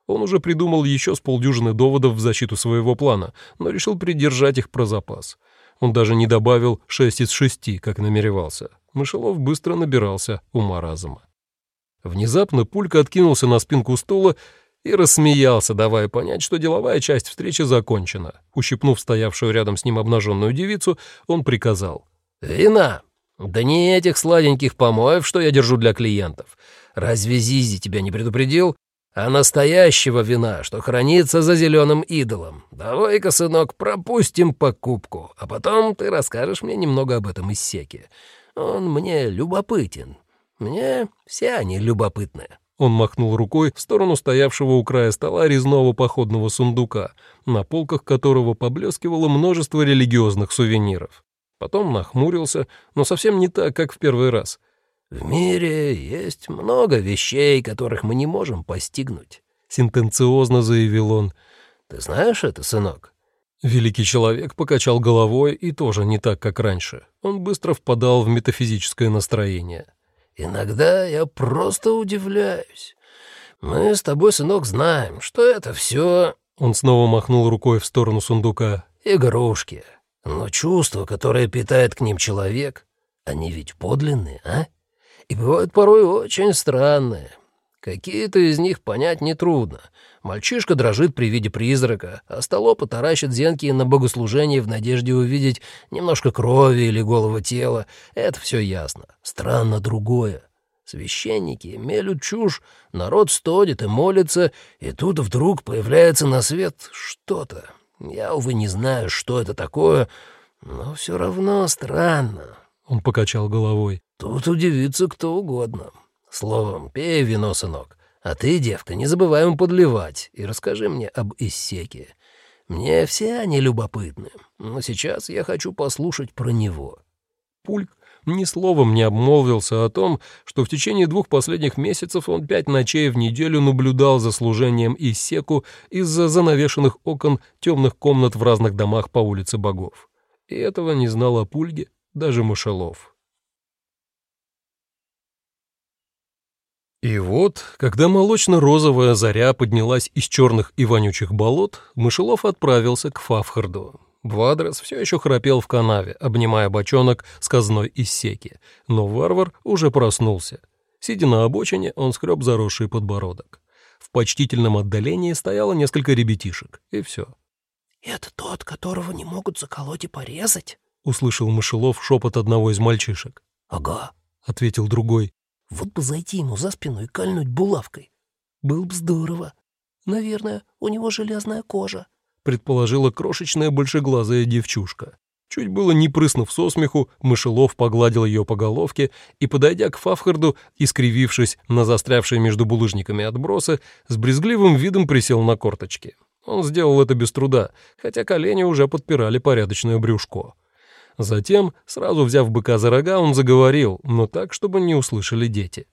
Он уже придумал еще с полдюжины доводов в защиту своего плана, но решил придержать их про запас. Он даже не добавил 6 из 6, как намеревался. Мышелов быстро набирался ума-разума. Внезапно Пулька откинулся на спинку стула и рассмеялся, давая понять, что деловая часть встречи закончена. Ущипнув стоявшую рядом с ним обнаженную девицу, он приказал: «Вина! Да не этих сладеньких помоев, что я держу для клиентов. Разве Зизи тебя не предупредил? А настоящего вина, что хранится за зеленым идолом. Давай-ка, сынок, пропустим покупку, а потом ты расскажешь мне немного об этом иссеке. Он мне любопытен. Мне все они любопытны». Он махнул рукой в сторону стоявшего у края стола резного походного сундука, на полках которого поблескивало множество религиозных сувениров. Потом нахмурился, но совсем не так, как в первый раз. «В мире есть много вещей, которых мы не можем постигнуть», — сентенциозно заявил он. «Ты знаешь это, сынок?» Великий человек покачал головой и тоже не так, как раньше. Он быстро впадал в метафизическое настроение. «Иногда я просто удивляюсь. Мы с тобой, сынок, знаем, что это все...» Он снова махнул рукой в сторону сундука. «Игрушки. Но чувства, которые питает к ним человек, они ведь подлинные, а? И бывают порой очень странные. Какие-то из них понять нетрудно. Мальчишка дрожит при виде призрака, а столопа таращит зенки на богослужение в надежде увидеть немножко крови или голого тела. Это все ясно. Странно другое. Священники мелют чушь, народ стонет и молится, и тут вдруг появляется на свет что-то. Я, увы, не знаю, что это такое, но все равно странно». Он покачал головой. «Тут удивится кто угодно. Словом, пей вино, сынок. А ты, девка, не забывай им подливать и расскажи мне об иссеке. Мне все они любопытны, но сейчас я хочу послушать про него». Пульк ни словом не обмолвился о том, что в течение 2 последних месяцев он 5 ночей в неделю наблюдал за служением иссеку из-за занавешенных окон темных комнат в разных домах по улице Богов. И этого не знал о Пульге даже Мышелов. И вот, когда молочно-розовая заря поднялась из черных и вонючих болот, Мышелов отправился к Фавхарду. Бвадрес все еще храпел в канаве, обнимая бочонок с казной иссеки, но варвар уже проснулся. Сидя на обочине, он скреб заросший подбородок. В почтительном отдалении стояло несколько ребятишек, и все. «Это тот, которого не могут заколоть и порезать?» — услышал Мышелов шепот одного из мальчишек. «Ага», — ответил другой. «Вот бы зайти ему за спину и кольнуть булавкой. Было бы здорово. Наверное, у него железная кожа», — предположила крошечная большеглазая девчушка. Чуть было не прыснув со смеху, Мышелов погладил ее по головке и, подойдя к Фавхарду, искривившись на застрявшие между булыжниками отбросы, с брезгливым видом присел на корточки. Он сделал это без труда, хотя колени уже подпирали порядочное брюшко. Затем, сразу взяв быка за рога, он заговорил, но так, чтобы не услышали дети.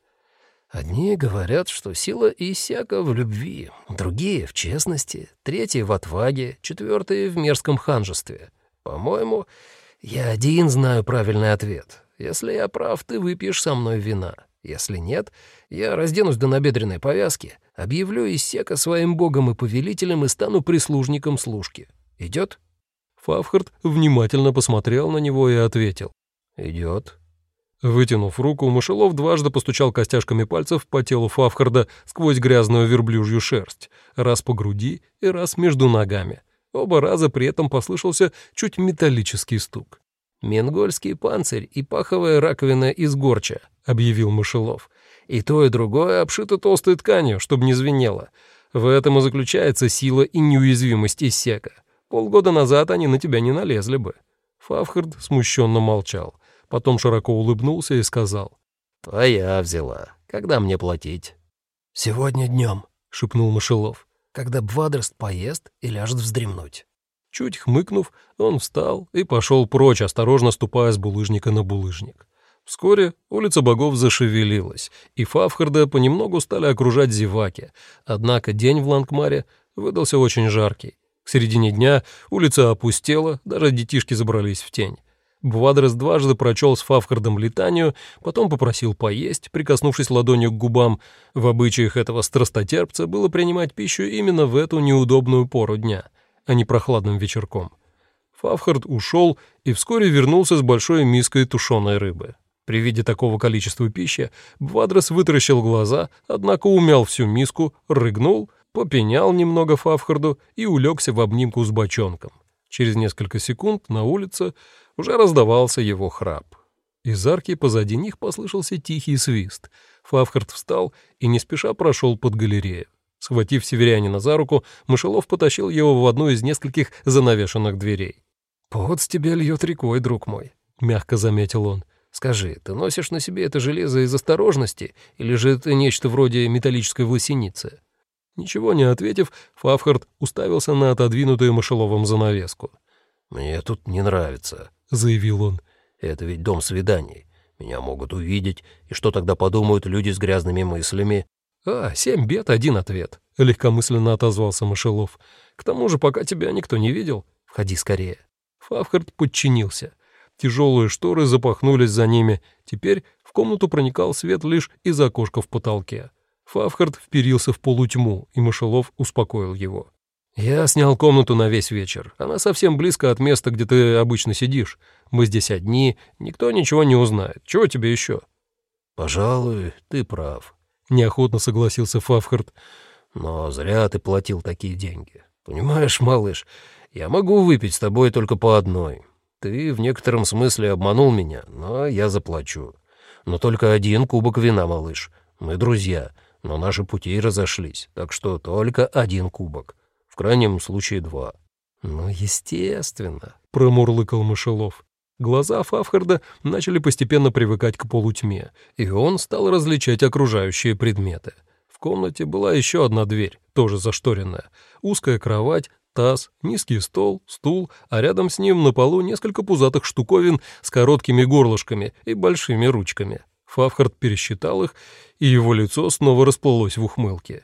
«Одни говорят, что сила иссяка в любви, другие — в честности, третьи — в отваге, четвертые — в мерзком ханжестве. По-моему, я один знаю правильный ответ. Если я прав, ты выпьешь со мной вина. Если нет, я разденусь до набедренной повязки, объявлю иссека своим богом и повелителем и стану прислужником служки. Идет?» Фавхард внимательно посмотрел на него и ответил: «Идет». Вытянув руку, Мышелов дважды постучал костяшками пальцев по телу Фавхарда сквозь грязную верблюжью шерсть, раз по груди и раз между ногами. Оба раза при этом послышался чуть металлический стук. «Менгольский панцирь и паховая раковина из горча», — объявил Мышелов. «И то, и другое обшито толстой тканью, чтобы не звенело. В этом и заключается сила и неуязвимость иссека. Полгода назад они на тебя не налезли бы». Фавхард смущенно молчал. Потом широко улыбнулся и сказал: «Твоя взяла. Когда мне платить?» «Сегодня днем», — шепнул Мышелов. «когда Бвадрест поест и ляжет вздремнуть». Чуть хмыкнув, он встал и пошел прочь, осторожно ступая с булыжника на булыжник. Вскоре улица Богов зашевелилась, и Фавхарда понемногу стали окружать зеваки. Однако день в Лангмаре выдался очень жаркий. К середине дня улица опустела, даже детишки забрались в тень. Бвадрес дважды прочел с Фавхардом летанию, потом попросил поесть, прикоснувшись ладонью к губам. В обычаях этого страстотерпца было принимать пищу именно в эту неудобную пору дня, а не прохладным вечерком. Фавхард ушел и вскоре вернулся с большой миской тушеной рыбы. При виде такого количества пищи Бвадрес вытаращил глаза, однако умял всю миску, рыгнул, попенял немного Фавхарду и улегся в обнимку с бочонком. Через несколько секунд на улице уже раздавался его храп. Из арки позади них послышался тихий свист. Фавхард встал и не спеша прошел под галерею. Схватив северянина за руку, мышелов потащил его в одну из нескольких занавешенных дверей. «Пот с тебя льет рекой, друг мой», — мягко заметил он. «Скажи, ты носишь на себе это железо из осторожности, или же это нечто вроде металлической власеницы?» Ничего не ответив, Фавхард уставился на отодвинутую мышеловым занавеску. «Мне тут не нравится», — заявил он. «Это ведь дом свиданий. Меня могут увидеть, и что тогда подумают люди с грязными мыслями?» 7 бед, 1 ответ», — легкомысленно отозвался Мышелов. «К тому же, пока тебя никто не видел, входи скорее». Фавхард подчинился. Тяжелые шторы запахнулись за ними. Теперь в комнату проникал свет лишь из окошка в потолке. Фавхард вперился в полутьму, и Мышелов успокоил его. «Я снял комнату на весь вечер. Она совсем близко от места, где ты обычно сидишь. Мы здесь одни, никто ничего не узнает. Чего тебе еще?» «Пожалуй, ты прав», — неохотно согласился Фавхард. «Но зря ты платил такие деньги. Понимаешь, малыш, я могу выпить с тобой только по одной. Ты в некотором смысле обманул меня, но я заплачу. Но только 1 кубок вина, малыш. Мы друзья, но наши пути разошлись, так что только 1 кубок. В крайнем случае 2. «Ну, естественно», — промурлыкал Мышелов. Глаза Фавхарда начали постепенно привыкать к полутьме, и он стал различать окружающие предметы. В комнате была еще одна дверь, тоже зашторенная, узкая кровать, таз, низкий стол, стул, а рядом с ним на полу несколько пузатых штуковин с короткими горлышками и большими ручками. Фавхард пересчитал их, и его лицо снова расплылось в ухмылке.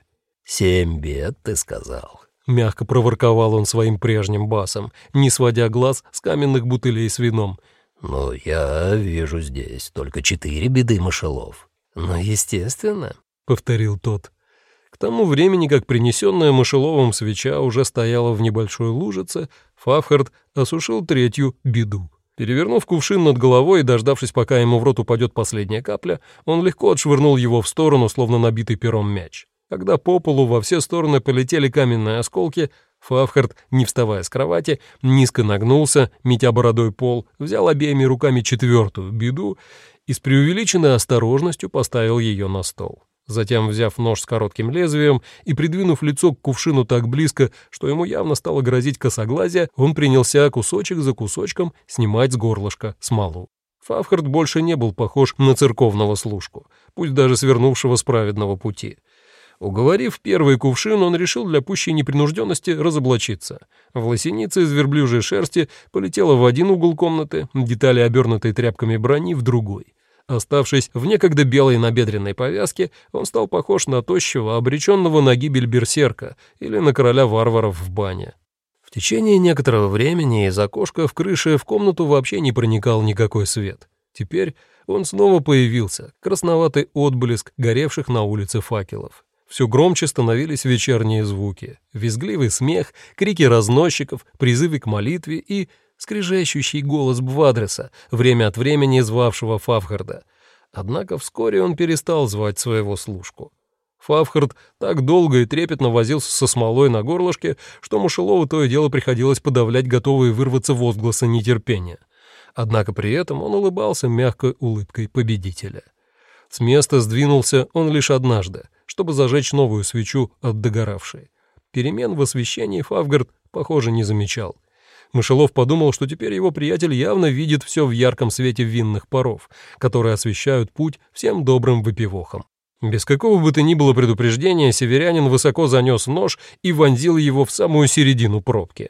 7 бед, ты сказал. Мягко проворковал он своим прежним басом, не сводя глаз с каменных бутылей с вином. «Но я вижу здесь только 4 беды, Мышелов». «Ну, естественно», — повторил тот. К тому времени, как принесенная Мышеловым свеча уже стояла в небольшой лужице, Фавхард осушил 3-ю беду. Перевернув кувшин над головой и дождавшись, пока ему в рот упадет последняя капля, он легко отшвырнул его в сторону, словно набитый пером мяч. Когда по полу во все стороны полетели каменные осколки, Фавхард, не вставая с кровати, низко нагнулся, метя бородой пол, взял обеими руками 4-ю беду и с преувеличенной осторожностью поставил ее на стол. Затем, взяв нож с коротким лезвием и придвинув лицо к кувшину так близко, что ему явно стало грозить косоглазие, он принялся кусочек за кусочком снимать с горлышка смолу. Фавхард больше не был похож на церковного служку, пусть даже свернувшего с праведного пути. Уговорив первый кувшин, он решил для пущей непринужденности разоблачиться. Власеница из верблюжьей шерсти полетела в один угол комнаты, детали, обернутой тряпками брони, в другой. Оставшись в некогда белой набедренной повязке, он стал похож на тощего, обреченного на гибель берсерка или на короля варваров в бане. В течение некоторого времени из окошка в крыше в комнату вообще не проникал никакой свет. Теперь он снова появился, красноватый отблеск горевших на улице факелов. Все громче становились вечерние звуки. Визгливый смех, крики разносчиков, призывы к молитве и скрежещущий голос Бвадреса, время от времени звавшего Фавхарда. Однако вскоре он перестал звать своего служку. Фавхард так долго и трепетно возился со смолой на горлышке, что Мышелову то и дело приходилось подавлять готовые вырваться возгласы нетерпения. Однако при этом он улыбался мягкой улыбкой победителя. С места сдвинулся он лишь однажды, чтобы зажечь новую свечу от догоравшей. Перемен в освещении Фавхард, похоже, не замечал. Мышелов подумал, что теперь его приятель явно видит все в ярком свете винных паров, которые освещают путь всем добрым выпивохам. Без какого бы то ни было предупреждения, северянин высоко занес нож и вонзил его в самую середину пробки.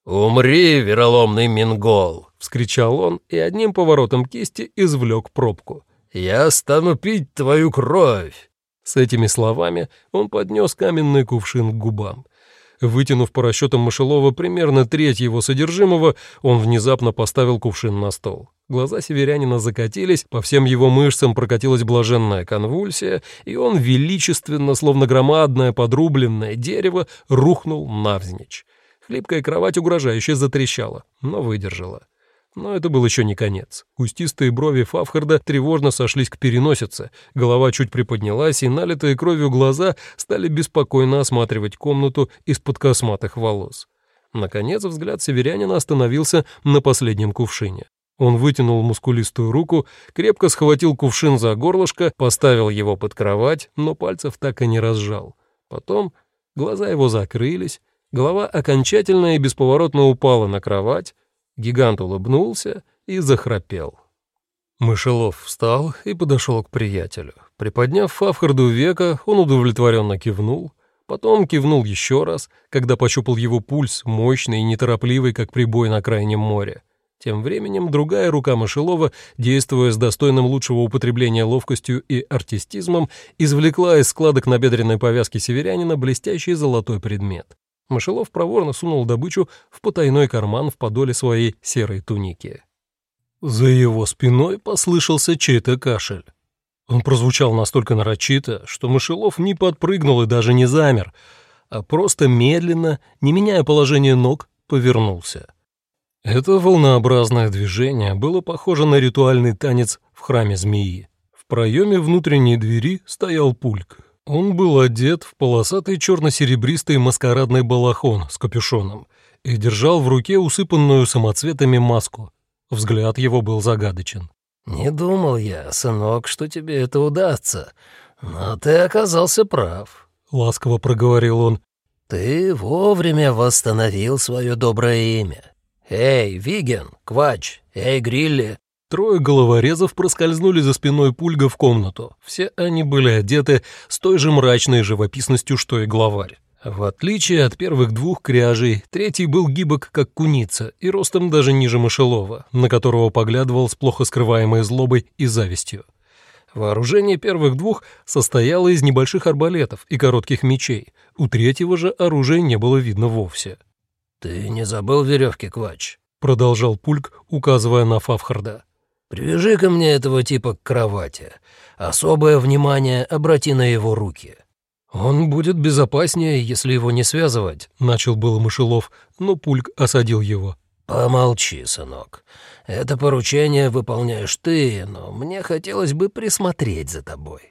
«Умри, вероломный мингол!» — вскричал он и одним поворотом кисти извлек пробку. «Я стану пить твою кровь!» С этими словами он поднес каменный кувшин к губам. Вытянув по расчетам мышелова примерно треть его содержимого, он внезапно поставил кувшин на стол. Глаза северянина закатились, по всем его мышцам прокатилась блаженная конвульсия, и он величественно, словно громадное подрубленное дерево, рухнул навзничь. Хлипкая кровать угрожающе затрещала, но выдержала. Но это был еще не конец. Кустистые брови Фавхарда тревожно сошлись к переносице, голова чуть приподнялась, и налитые кровью глаза стали беспокойно осматривать комнату из-под косматых волос. Наконец взгляд северянина остановился на последнем кувшине. Он вытянул мускулистую руку, крепко схватил кувшин за горлышко, поставил его под кровать, но пальцев так и не разжал. Потом глаза его закрылись, голова окончательно и бесповоротно упала на кровать, гигант улыбнулся и захрапел. Мышелов встал и подошел к приятелю. Приподняв Фавхарду века, он удовлетворенно кивнул, потом кивнул еще раз, когда пощупал его пульс, мощный и неторопливый, как прибой на крайнем море. Тем временем другая рука Мышелова, действуя с достойным лучшего употребления ловкостью и артистизмом, извлекла из складок набедренной повязки северянина блестящий золотой предмет. Мышелов проворно сунул добычу в потайной карман в подоле своей серой туники. За его спиной послышался чей-то кашель. Он прозвучал настолько нарочито, что Мышелов не подпрыгнул и даже не замер, а просто медленно, не меняя положение ног, повернулся. Это волнообразное движение было похоже на ритуальный танец в храме змеи. В проеме внутренней двери стоял Пульк. Он был одет в полосатый черно-серебристый маскарадный балахон с капюшоном и держал в руке усыпанную самоцветами маску. Взгляд его был загадочен. «Не думал я, сынок, что тебе это удастся, но ты оказался прав», — ласково проговорил он. «Ты вовремя восстановил свое доброе имя. Эй, Виген, Квач, эй, Грилли». Трое головорезов проскользнули за спиной Пульга в комнату. Все они были одеты с той же мрачной живописностью, что и главарь. В отличие от первых двух кряжей, третий был гибок, как куница, и ростом даже ниже Мышелова, на которого поглядывал с плохо скрываемой злобой и завистью. Вооружение первых двух состояло из небольших арбалетов и коротких мечей. У третьего же оружия не было видно вовсе. «Ты не забыл веревки, Квач?» — продолжал Пульк, указывая на Фавхарда. «Привяжи-ка мне этого типа к кровати. Особое внимание обрати на его руки». «Он будет безопаснее, если его не связывать», — начал было Мышелов, но Пульк осадил его. «Помолчи, сынок. Это поручение выполняешь ты, но мне хотелось бы присмотреть за тобой.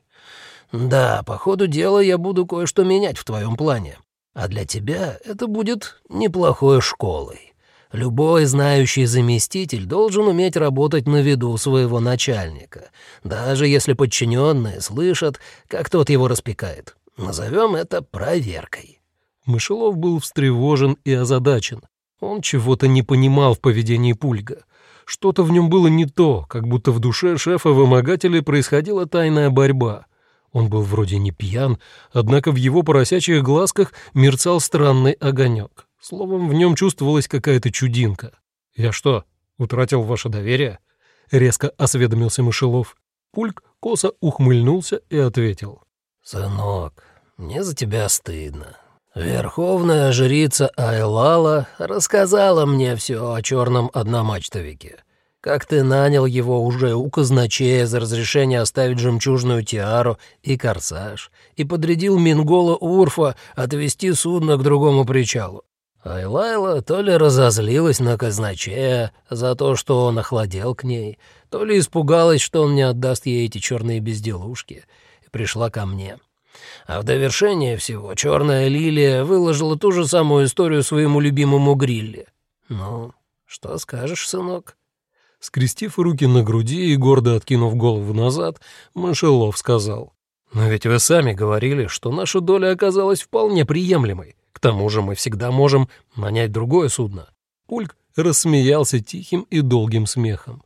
Да, по ходу дела я буду кое-что менять в твоем плане, а для тебя это будет неплохой школой. Любой знающий заместитель должен уметь работать на виду своего начальника, даже если подчиненные слышат, как тот его распекает. Назовем это проверкой». Мышелов был встревожен и озадачен. Он чего-то не понимал в поведении Пульга. Что-то в нем было не то, как будто в душе шефа-вымогателя происходила тайная борьба. Он был вроде не пьян, однако в его поросячьих глазках мерцал странный огонек. Словом, в нем чувствовалась какая-то чудинка. «Я что, утратил ваше доверие?» — резко осведомился Мышелов. Пульк косо ухмыльнулся и ответил. «Сынок, мне за тебя стыдно. Верховная жрица Айлала рассказала мне все о черном одномачтовике. Как ты нанял его уже у казначея за разрешение оставить жемчужную тиару и корсаж и подрядил Мингола Урфа отвезти судно к другому причалу. Айлайла то ли разозлилась на казначея за то, что он охладел к ней, то ли испугалась, что он не отдаст ей эти черные безделушки, и пришла ко мне. А в довершение всего черная лилия выложила ту же самую историю своему любимому Грилли. Ну, что скажешь, сынок?» Скрестив руки на груди и гордо откинув голову назад, Мышелов сказал: «Но ведь вы сами говорили, что наша доля оказалась вполне приемлемой. К тому же мы всегда можем нанять другое судно». Пульк рассмеялся тихим и долгим смехом.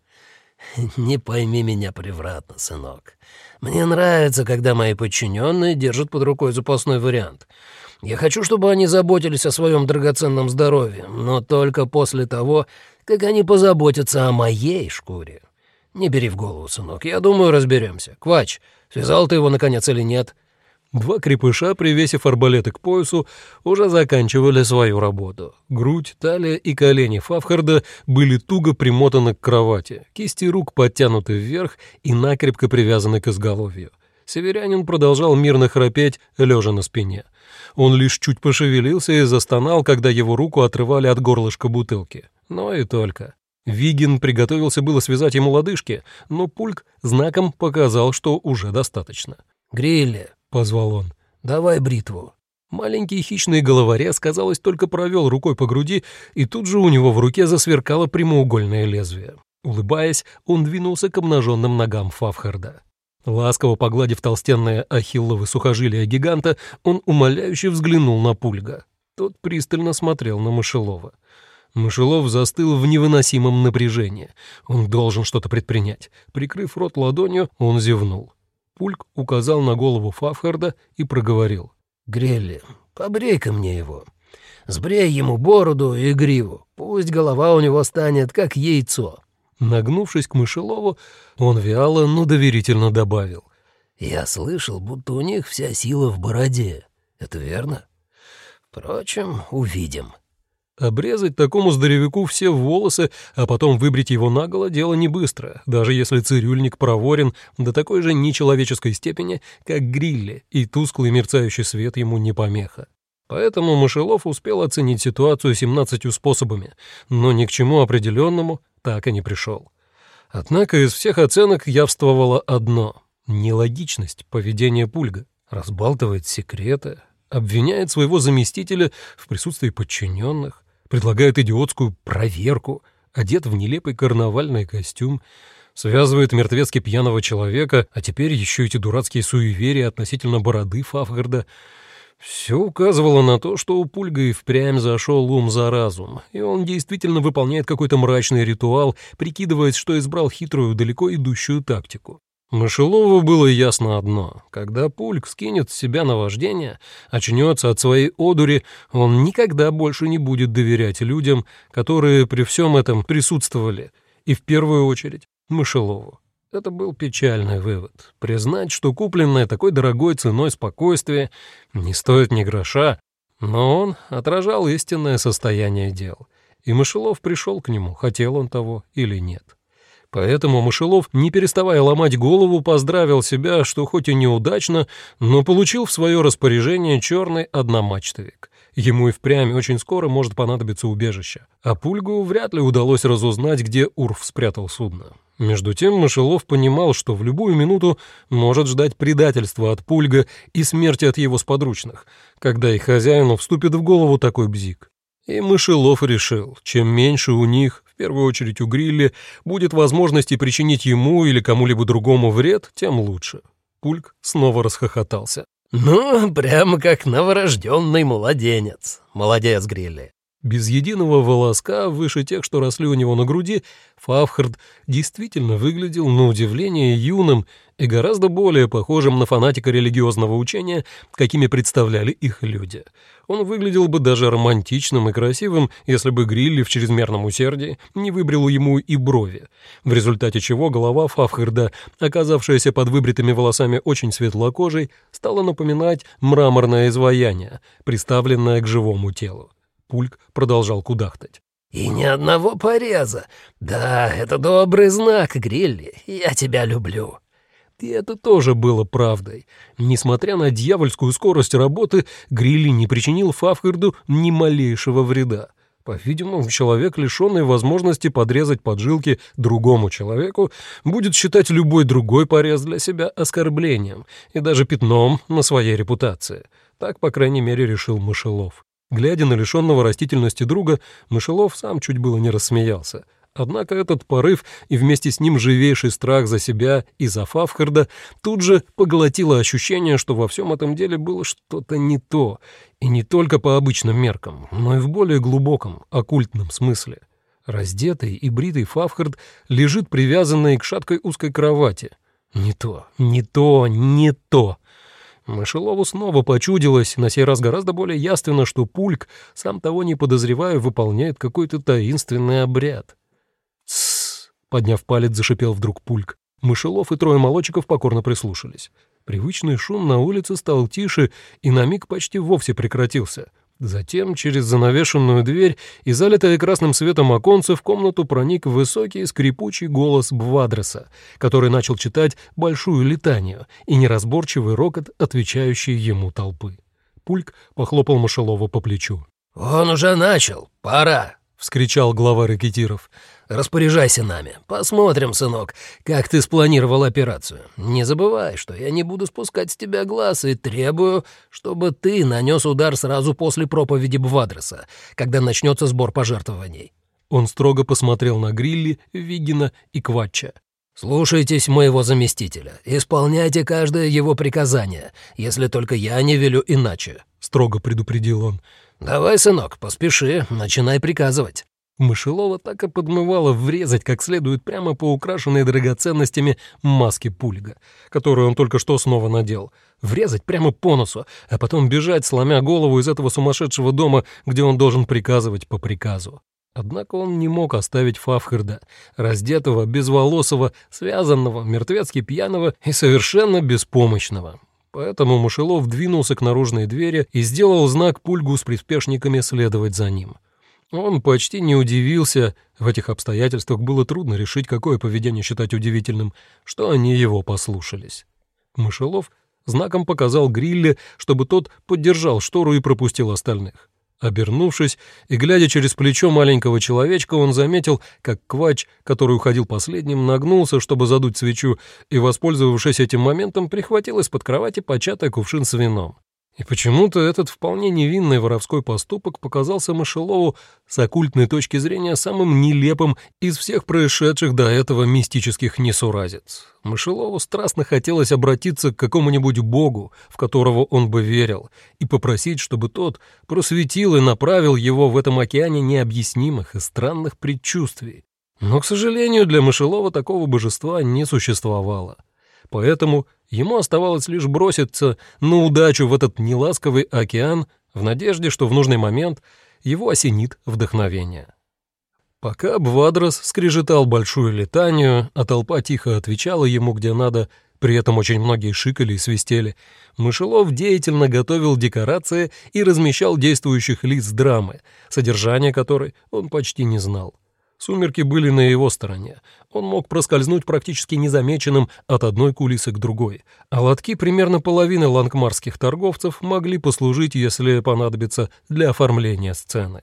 «Не пойми меня превратно, сынок. Мне нравится, когда мои подчиненные держат под рукой запасной вариант. Я хочу, чтобы они заботились о своем драгоценном здоровье, но только после того, как они позаботятся о моей шкуре. Не бери в голову, сынок, я думаю, разберемся. Квач, связал ты его, наконец, или нет?» Два крепыша, привесив арбалеты к поясу, уже заканчивали свою работу. Грудь, талия и колени Фавхарда были туго примотаны к кровати, кисти рук подтянуты вверх и накрепко привязаны к изголовью. Северянин продолжал мирно храпеть, лежа на спине. Он лишь чуть пошевелился и застонал, когда его руку отрывали от горлышка бутылки. Но и только. Вигин приготовился было связать ему лодыжки, но Пульк знаком показал, что уже достаточно. «Грилли», — позвал он, — «давай бритву». Маленький хищный головорез, казалось, только провел рукой по груди, и тут же у него в руке засверкало прямоугольное лезвие. Улыбаясь, он двинулся к обнаженным ногам Фавхарда. Ласково погладив толстенное ахиллово сухожилие гиганта, он умоляюще взглянул на Пульга. Тот пристально смотрел на Мышелова. Мышелов застыл в невыносимом напряжении. Он должен что-то предпринять. Прикрыв рот ладонью, он зевнул. Пульк указал на голову Фавхарда и проговорил. «Грилли, побрей-ка мне его. Сбрей ему бороду и гриву. Пусть голова у него станет, как яйцо». Нагнувшись к Мышелову, он вяло, но доверительно добавил. «Я слышал, будто у них вся сила в бороде. Это верно? Впрочем, увидим». Обрезать такому здоровяку все волосы, а потом выбрить его наголо — дело не быстро, даже если цирюльник проворен до такой же нечеловеческой степени, как Грилли, и тусклый мерцающий свет ему не помеха. Поэтому Мышелов успел оценить ситуацию 17 способами, но ни к чему определенному так и не пришел. Однако из всех оценок явствовало одно — нелогичность поведения Пульга. Разбалтывает секреты, обвиняет своего заместителя в присутствии подчиненных, предлагает идиотскую проверку, одет в нелепый карнавальный костюм, связывает мертвецки пьяного человека, а теперь еще эти дурацкие суеверия относительно бороды Фавхарда. Все указывало на то, что у Пульга и впрямь зашел ум за разум, и он действительно выполняет какой-то мрачный ритуал, прикидываясь, что избрал хитрую, далеко идущую тактику. Мышелову было ясно одно: когда Пульк скинет с себя наваждение, очнется от своей одури, он никогда больше не будет доверять людям, которые при всем этом присутствовали, и в первую очередь Мышелову. Это был печальный вывод. Признать, что купленное такой дорогой ценой спокойствие не стоит ни гроша, но он отражал истинное состояние дел, и Мышелов пришел к нему, хотел он того или нет. Поэтому Мышелов, не переставая ломать голову, поздравил себя, что хоть и неудачно, но получил в свое распоряжение черный одномачтовик. Ему и впрямь очень скоро может понадобиться убежище, а Пульгу вряд ли удалось разузнать, где Урф спрятал судно. Между тем Мышелов понимал, что в любую минуту может ждать предательства от Пульга и смерти от его сподручных, когда их хозяину вступит в голову такой бзик. И Мышелов решил, чем меньше у них, в первую очередь у Грилли, будет возможности причинить ему или кому-либо другому вред, тем лучше. Пульк снова расхохотался. «Ну, прямо как новорожденный младенец. Молодец, Грилли». Без единого волоска выше тех, что росли у него на груди, Фавхард действительно выглядел на удивление юным и гораздо более похожим на фанатика религиозного учения, какими представляли их люди. Он выглядел бы даже романтичным и красивым, если бы Грилли в чрезмерном усердии не выбрил ему и брови, в результате чего голова Фавхарда, оказавшаяся под выбритыми волосами очень светлокожей, стала напоминать мраморное изваяние, приставленное к живому телу. Пульк продолжал кудахтать. «И ни одного пореза. Да, это добрый знак, Грилли. Я тебя люблю». И это тоже было правдой. Несмотря на дьявольскую скорость работы, Грилли не причинил Фавхарду ни малейшего вреда. По-видимому, человек, лишенный возможности подрезать поджилки другому человеку, будет считать любой другой порез для себя оскорблением и даже пятном на своей репутации. Так, по крайней мере, решил Мышелов. Глядя на лишенного растительности друга, Мышелов сам чуть было не рассмеялся. Однако этот порыв и вместе с ним живейший страх за себя и за Фавхарда тут же поглотило ощущение, что во всем этом деле было что-то не то, и не только по обычным меркам, но и в более глубоком, оккультном смысле. Раздетый и бритый Фавхард лежит привязанный к шаткой узкой кровати. Не то, не то, не то. Мышелову снова почудилось, на сей раз гораздо более явственно, что Пульк, сам того не подозревая, выполняет какой-то таинственный обряд. «Тссс!» — подняв палец, зашипел вдруг Пульк. Мышелов и трое молодчиков покорно прислушались. Привычный шум на улице стал тише и на миг почти вовсе прекратился. Затем через занавешенную дверь и залитое красным светом оконце в комнату проник высокий скрипучий голос Бвадреса, который начал читать большую летанию и неразборчивый рокот, отвечающий ему толпы. Пульк похлопал Мышелова по плечу. «Он уже начал, пора!» — вскричал глава рекетиров. «Распоряжайся нами. Посмотрим, сынок, как ты спланировал операцию. Не забывай, что я не буду спускать с тебя глаз и требую, чтобы ты нанес удар сразу после проповеди Бвадреса, когда начнется сбор пожертвований». Он строго посмотрел на Грилли, Виггина и Кватча. «Слушайтесь моего заместителя, исполняйте каждое его приказание, если только я не велю иначе», — строго предупредил он. «Давай, сынок, поспеши, начинай приказывать». Мышелова так и подмывало врезать как следует прямо по украшенной драгоценностями маске Пульга, которую он только что снова надел. Врезать прямо по носу, а потом бежать, сломя голову из этого сумасшедшего дома, где он должен приказывать по приказу. Однако он не мог оставить Фавхерда, раздетого, безволосого, связанного, мертвецки пьяного и совершенно беспомощного. Поэтому Мышелов двинулся к наружной двери и сделал знак Пульгу с приспешниками следовать за ним. Он почти не удивился, в этих обстоятельствах было трудно решить, какое поведение считать удивительным, что они его послушались. Мышелов знаком показал Грилле, чтобы тот поддержал штору и пропустил остальных. Обернувшись и глядя через плечо маленького человечка, он заметил, как Квач, который уходил последним, нагнулся, чтобы задуть свечу, и, воспользовавшись этим моментом, прихватил из-под кровати початый кувшин с вином. И почему-то этот вполне невинный воровской поступок показался Мышелову с оккультной точки зрения самым нелепым из всех происшедших до этого мистических несуразиц. Мышелову страстно хотелось обратиться к какому-нибудь богу, в которого он бы верил, и попросить, чтобы тот просветил и направил его в этом океане необъяснимых и странных предчувствий. Но, к сожалению, для Мышелова такого божества не существовало. Поэтому ему оставалось лишь броситься на удачу в этот неласковый океан в надежде, что в нужный момент его осенит вдохновение. Пока Бвадрес скрежетал большую летанию, а толпа тихо отвечала ему где надо, при этом очень многие шикали и свистели, Мышелов деятельно готовил декорации и размещал действующих лиц драмы, содержание которой он почти не знал. Сумерки были на его стороне. Он мог проскользнуть практически незамеченным от одной кулисы к другой, а лотки примерно половины лангмарских торговцев могли послужить, если понадобится, для оформления сцены.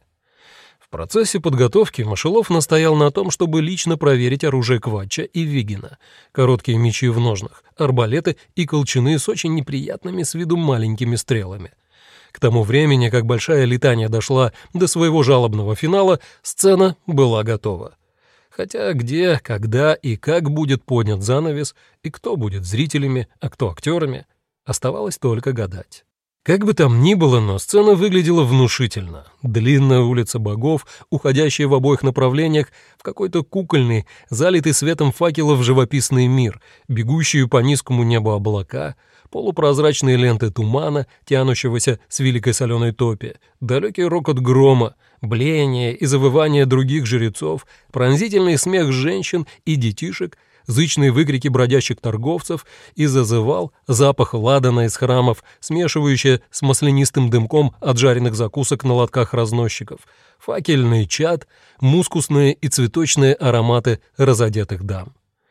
В процессе подготовки Мышелов настоял на том, чтобы лично проверить оружие Кватча и Виггина, короткие мечи в ножнах, арбалеты и колчаны с очень неприятными с виду маленькими стрелами. К тому времени, как большая летания дошла до своего жалобного финала, сцена была готова. Хотя где, когда и как будет поднят занавес, и кто будет зрителями, а кто актерами, оставалось только гадать. Как бы там ни было, но сцена выглядела внушительно. Длинная улица богов, уходящая в обоих направлениях в какой-то кукольный, залитый светом факелов живописный мир, бегущие по низкому небу облака, полупрозрачные ленты тумана, тянущегося с великой соленой топи, далекий рокот грома, блеяние и завывание других жрецов, пронзительный смех женщин и детишек, зычные выкрики бродящих торговцев и зазывал запах ладана из храмов, смешивающий с маслянистым дымком от жареных закусок на лотках разносчиков, факельный чад, мускусные и цветочные ароматы разодетых дам.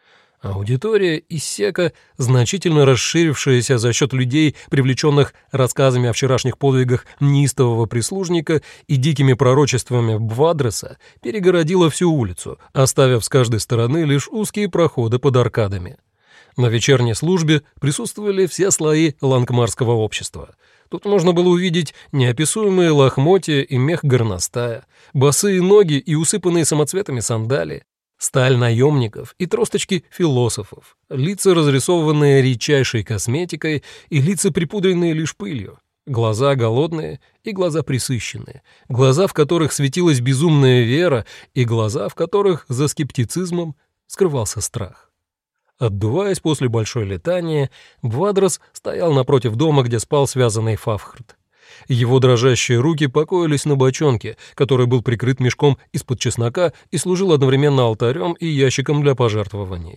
Аудитория Иссека, значительно расширившаяся за счет людей, привлеченных рассказами о вчерашних подвигах неистового прислужника и дикими пророчествами Бвадреса, перегородила всю улицу, оставив с каждой стороны лишь узкие проходы под аркадами. На вечерней службе присутствовали все слои лангмарского общества. Тут можно было увидеть неописуемые лохмотья и мех горностая, босые ноги и усыпанные самоцветами сандалии, сталь наемников и тросточки философов, лица, разрисованные редчайшей косметикой, и лица, припудренные лишь пылью, глаза голодные и глаза пресыщенные, глаза, в которых светилась безумная вера, и глаза, в которых за скептицизмом скрывался страх. Отдуваясь после большой летании, Бвадрес стоял напротив дома, где спал связанный Фавхерд. Его дрожащие руки покоились на бочонке, который был прикрыт мешком из-под чеснока и служил одновременно алтарем и ящиком для пожертвований.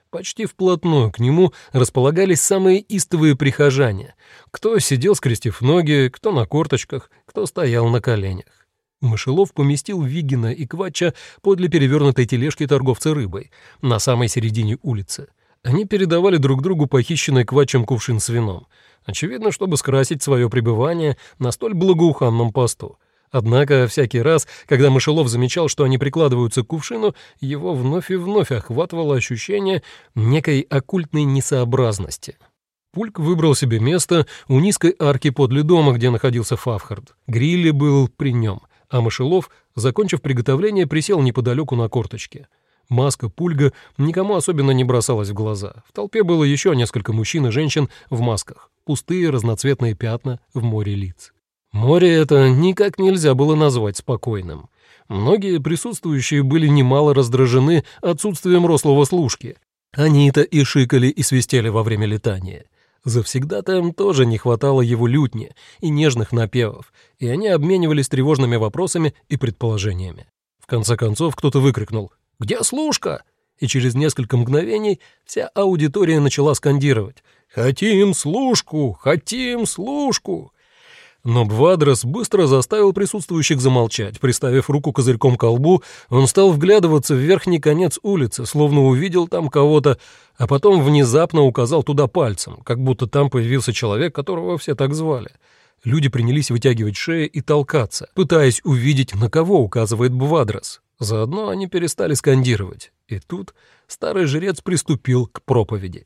Почти вплотную к нему располагались самые истовые прихожане. Кто сидел, скрестив ноги, кто на корточках, кто стоял на коленях. Мышелов поместил Вигина и Квача подле перевернутой тележки торговца рыбой на самой середине улицы. Они передавали друг другу похищенный Квачем кувшин с вином, очевидно, чтобы скрасить свое пребывание на столь благоуханном посту. Однако всякий раз, когда Мышелов замечал, что они прикладываются к кувшину, его вновь и вновь охватывало ощущение некой оккультной несообразности. Пульк выбрал себе место у низкой арки подле дома, где находился Фавхард. Грилли был при нем, а Мышелов, закончив приготовление, присел неподалеку на корточке. Маска Пульга никому особенно не бросалась в глаза. В толпе было еще несколько мужчин и женщин в масках, пустые разноцветные пятна в море лиц. Море это никак нельзя было назвать спокойным. Многие присутствующие были немало раздражены отсутствием рослого служки. Они-то и шикали, и свистели во время летания. Завсегдатаям тоже не хватало его лютни и нежных напевов, и они обменивались тревожными вопросами и предположениями. В конце концов кто-то выкрикнул «Где служка?» И через несколько мгновений вся аудитория начала скандировать «Хотим служку! Хотим служку!» Но Бвадрос быстро заставил присутствующих замолчать. Приставив руку козырьком к колбу, он стал вглядываться в верхний конец улицы, словно увидел там кого-то, а потом внезапно указал туда пальцем, как будто там появился человек, которого все так звали. Люди принялись вытягивать шеи и толкаться, пытаясь увидеть, на кого указывает Бвадрос. Заодно они перестали скандировать. И тут старый жрец приступил к проповеди.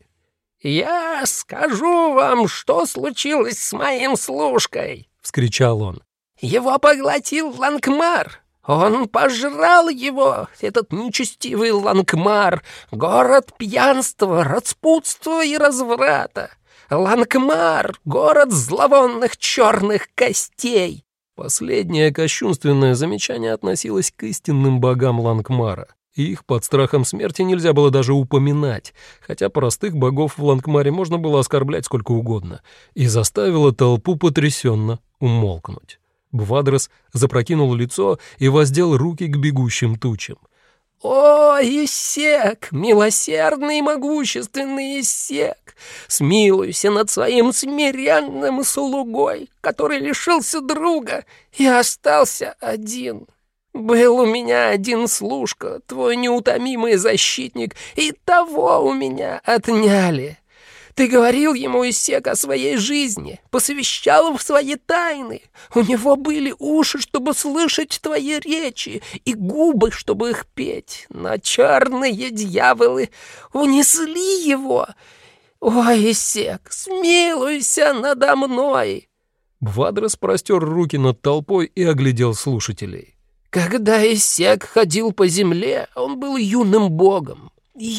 «Я скажу вам, что случилось с моим служкой!» — вскричал он. «Его поглотил Лангмар! Он пожрал его, этот нечестивый Лангмар, город пьянства, распутства и разврата! Лангмар — город зловонных черных костей!» Последнее кощунственное замечание относилось к истинным богам Лангмара. Их под страхом смерти нельзя было даже упоминать, хотя простых богов в Лангмаре можно было оскорблять сколько угодно, и заставило толпу потрясенно умолкнуть. Бвадрос запрокинул лицо и воздел руки к бегущим тучам. «О, Иссек, милосердный и могущественный Иссек, смилуйся над своим смиренным слугой, который лишился друга и остался один. Был у меня один служка, твой неутомимый защитник, и того у меня отняли. Ты говорил ему, Иссек, о своей жизни, посвящал в свои тайны. У него были уши, чтобы слышать твои речи, и губы, чтобы их петь. Но черные дьяволы унесли его. Ой, Иссек, смилуйся надо мной!» Бвадрос простер руки над толпой и оглядел слушателей. «Когда Иссек ходил по земле, он был юным богом,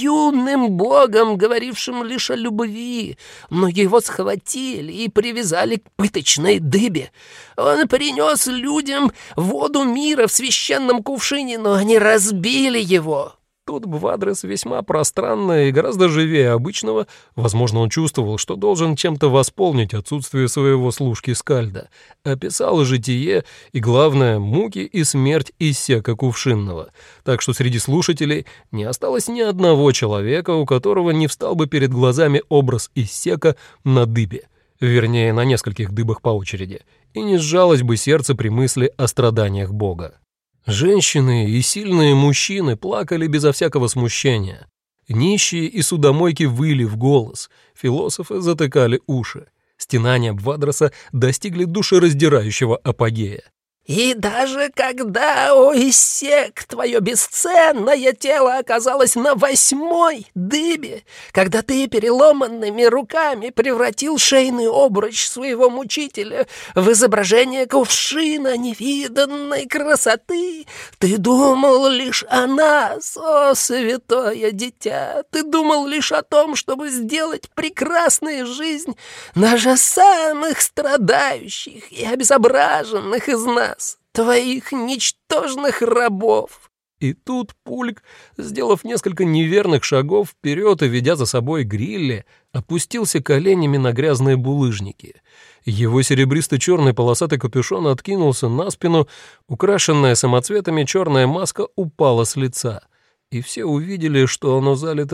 говорившим лишь о любви, но его схватили и привязали к пыточной дыбе. Он принес людям воду мира в священном кувшине, но они разбили его». Тут Бвадрос весьма пространно и гораздо живее обычного, возможно, он чувствовал, что должен чем-то восполнить отсутствие своего служки Скальда, описал житие и, главное, муки и смерть Иссека Кувшинного, так что среди слушателей не осталось ни одного человека, у которого не встал бы перед глазами образ Иссека на дыбе, вернее, на нескольких дыбах по очереди, и не сжалось бы сердце при мысли о страданиях Бога. Женщины и сильные мужчины плакали безо всякого смущения. Нищие и судомойки выли в голос, философы затыкали уши. Стенания Бвадроса достигли душераздирающего апогея. «И даже когда, о Иссек, твое бесценное тело оказалось на 8-й дыбе, когда ты переломанными руками превратил шейный обруч своего мучителя в изображение кувшина невиданной красоты, ты думал лишь о нас, о святое дитя, ты думал лишь о том, чтобы сделать прекрасной жизнь даже самых страдающих и обезображенных из нас, твоих ничтожных рабов». И тут Пульк, сделав несколько неверных шагов вперед и ведя за собой Грилли, опустился коленями на грязные булыжники. Его серебристо-черный полосатый капюшон откинулся на спину, украшенная самоцветами черная маска упала с лица, и все увидели, что оно залито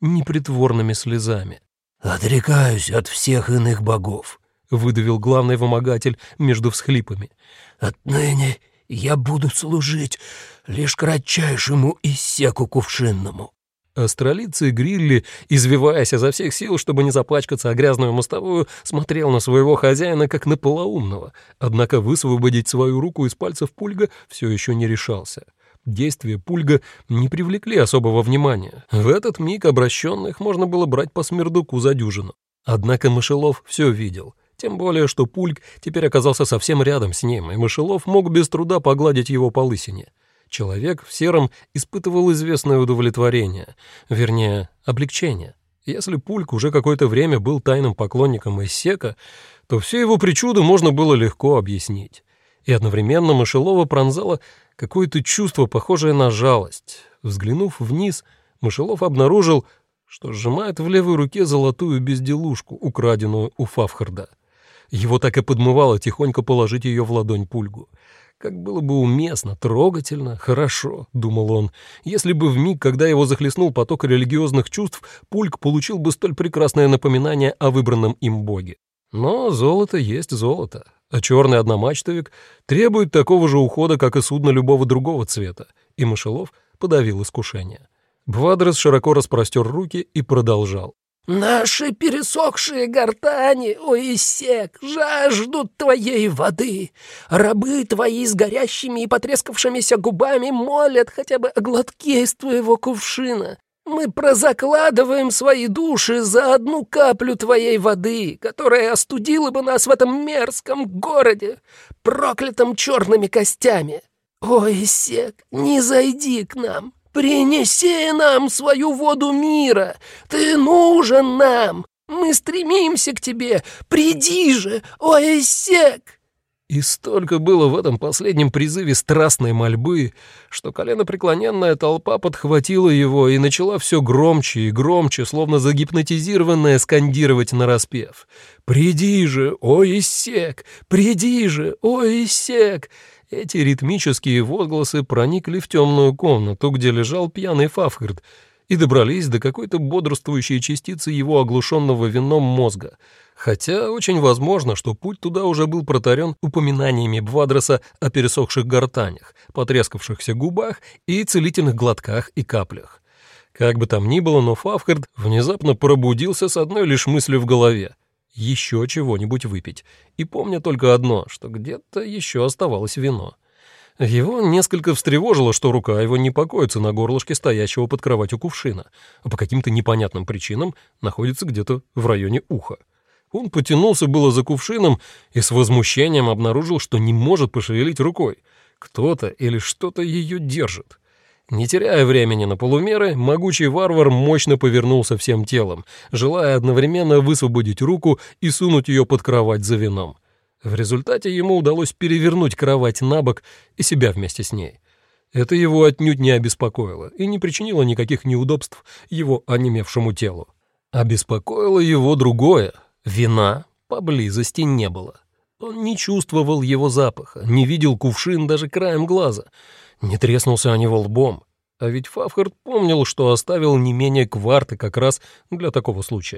непритворными слезами. «Отрекаюсь от всех иных богов», — выдавил главный вымогатель между всхлипами. «Отныне я буду служить лишь кратчайшему Иссеку Кувшинному». Астролицый Грилли, извиваясь изо всех сил, чтобы не запачкаться о грязную мостовую, смотрел на своего хозяина как на полоумного, однако высвободить свою руку из пальцев Пульга все еще не решался. Действия Пульга не привлекли особого внимания. В этот миг обращенных можно было брать по смердуку за дюжину. Однако Мышелов все видел. Тем более, что Пульг теперь оказался совсем рядом с ним, и Мышелов мог без труда погладить его по лысине. Человек в сером испытывал известное удовлетворение, вернее, облегчение. Если Пульг уже какое-то время был тайным поклонником Иссека, то все его причуды можно было легко объяснить. И одновременно Мышелова пронзало какое-то чувство, похожее на жалость. Взглянув вниз, Мышелов обнаружил, что сжимает в левой руке золотую безделушку, украденную у Фавхарда. Его так и подмывало тихонько положить ее в ладонь Пульгу. Как было бы уместно, трогательно, хорошо, думал он, если бы в миг, когда его захлестнул поток религиозных чувств, Пульг получил бы столь прекрасное напоминание о выбранном им боге. Но золото есть золото, а черный одномачтовик требует такого же ухода, как и судно любого другого цвета, и Мышелов подавил искушение. Бвадрос широко распростер руки и продолжал. «Наши пересохшие гортани, о Иссек, жаждут твоей воды. Рабы твои с горящими и потрескавшимися губами молят хотя бы о глотке из твоего кувшина. Мы прозакладываем свои души за одну каплю твоей воды, которая остудила бы нас в этом мерзком городе, проклятом черными костями. О Иссек, не зайди к нам. «Принеси нам свою воду мира! Ты нужен нам! Мы стремимся к тебе! Приди же, о Иссек!» И столько было в этом последнем призыве страстной мольбы, что коленопреклоненная толпа подхватила его и начала все громче и громче, словно загипнотизированная, скандировать нараспев. «Приди же, о Иссек! Приди же, о Иссек!» Эти ритмические возгласы проникли в темную комнату, где лежал пьяный Фавхард, и добрались до какой-то бодрствующей частицы его оглушенного вином мозга, хотя очень возможно, что путь туда уже был протарен упоминаниями Бвадроса о пересохших гортанях, потрескавшихся губах и целительных глотках и каплях. Как бы там ни было, но Фавхард внезапно пробудился с одной лишь мыслью в голове — еще чего-нибудь выпить, и помня только одно, что где-то еще оставалось вино. Его несколько встревожило, что рука его не покоится на горлышке стоящего под кроватью кувшина, а по каким-то непонятным причинам находится где-то в районе уха. Он потянулся было за кувшином и с возмущением обнаружил, что не может пошевелить рукой. Кто-то или что-то ее держит. Не теряя времени на полумеры, могучий варвар мощно повернулся всем телом, желая одновременно высвободить руку и сунуть ее под кровать за вином. В результате ему удалось перевернуть кровать на бок и себя вместе с ней. Это его отнюдь не обеспокоило и не причинило никаких неудобств его онемевшему телу. Обеспокоило его другое — вина поблизости не было. Он не чувствовал его запаха, не видел кувшин даже краем глаза, не треснулся о него лбом. А ведь Фавхард помнил, что оставил не менее кварты как раз для такого случая.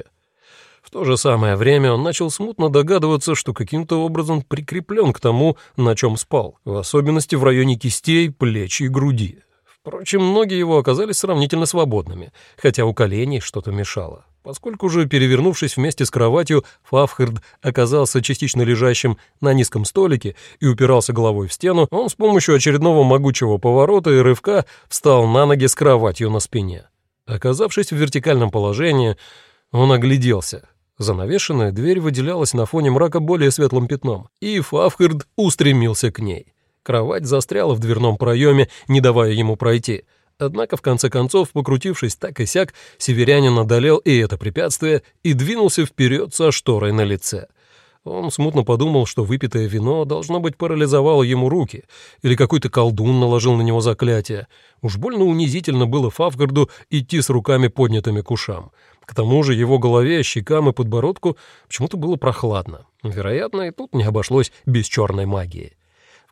В то же самое время он начал смутно догадываться, что каким-то образом прикреплен к тому, на чем спал, в особенности в районе кистей, плеч и груди. Впрочем, ноги его оказались сравнительно свободными, хотя у коленей что-то мешало. Поскольку же, перевернувшись вместе с кроватью, Фавхард оказался частично лежащим на низком столике и упирался головой в стену, он с помощью очередного могучего поворота и рывка встал на ноги с кроватью на спине. Оказавшись в вертикальном положении, он огляделся. Занавешенная дверь выделялась на фоне мрака более светлым пятном, и Фавхард устремился к ней. Кровать застряла в дверном проеме, не давая ему пройти. Однако, в конце концов, покрутившись так и сяк, северянин одолел и это препятствие и двинулся вперед со шторой на лице. Он смутно подумал, что выпитое вино, должно быть, парализовало ему руки, или какой-то колдун наложил на него заклятие. Уж больно унизительно было Фавхарду идти с руками поднятыми к ушам. К тому же его голове, щекам и подбородку почему-то было прохладно. Вероятно, и тут не обошлось без черной магии. В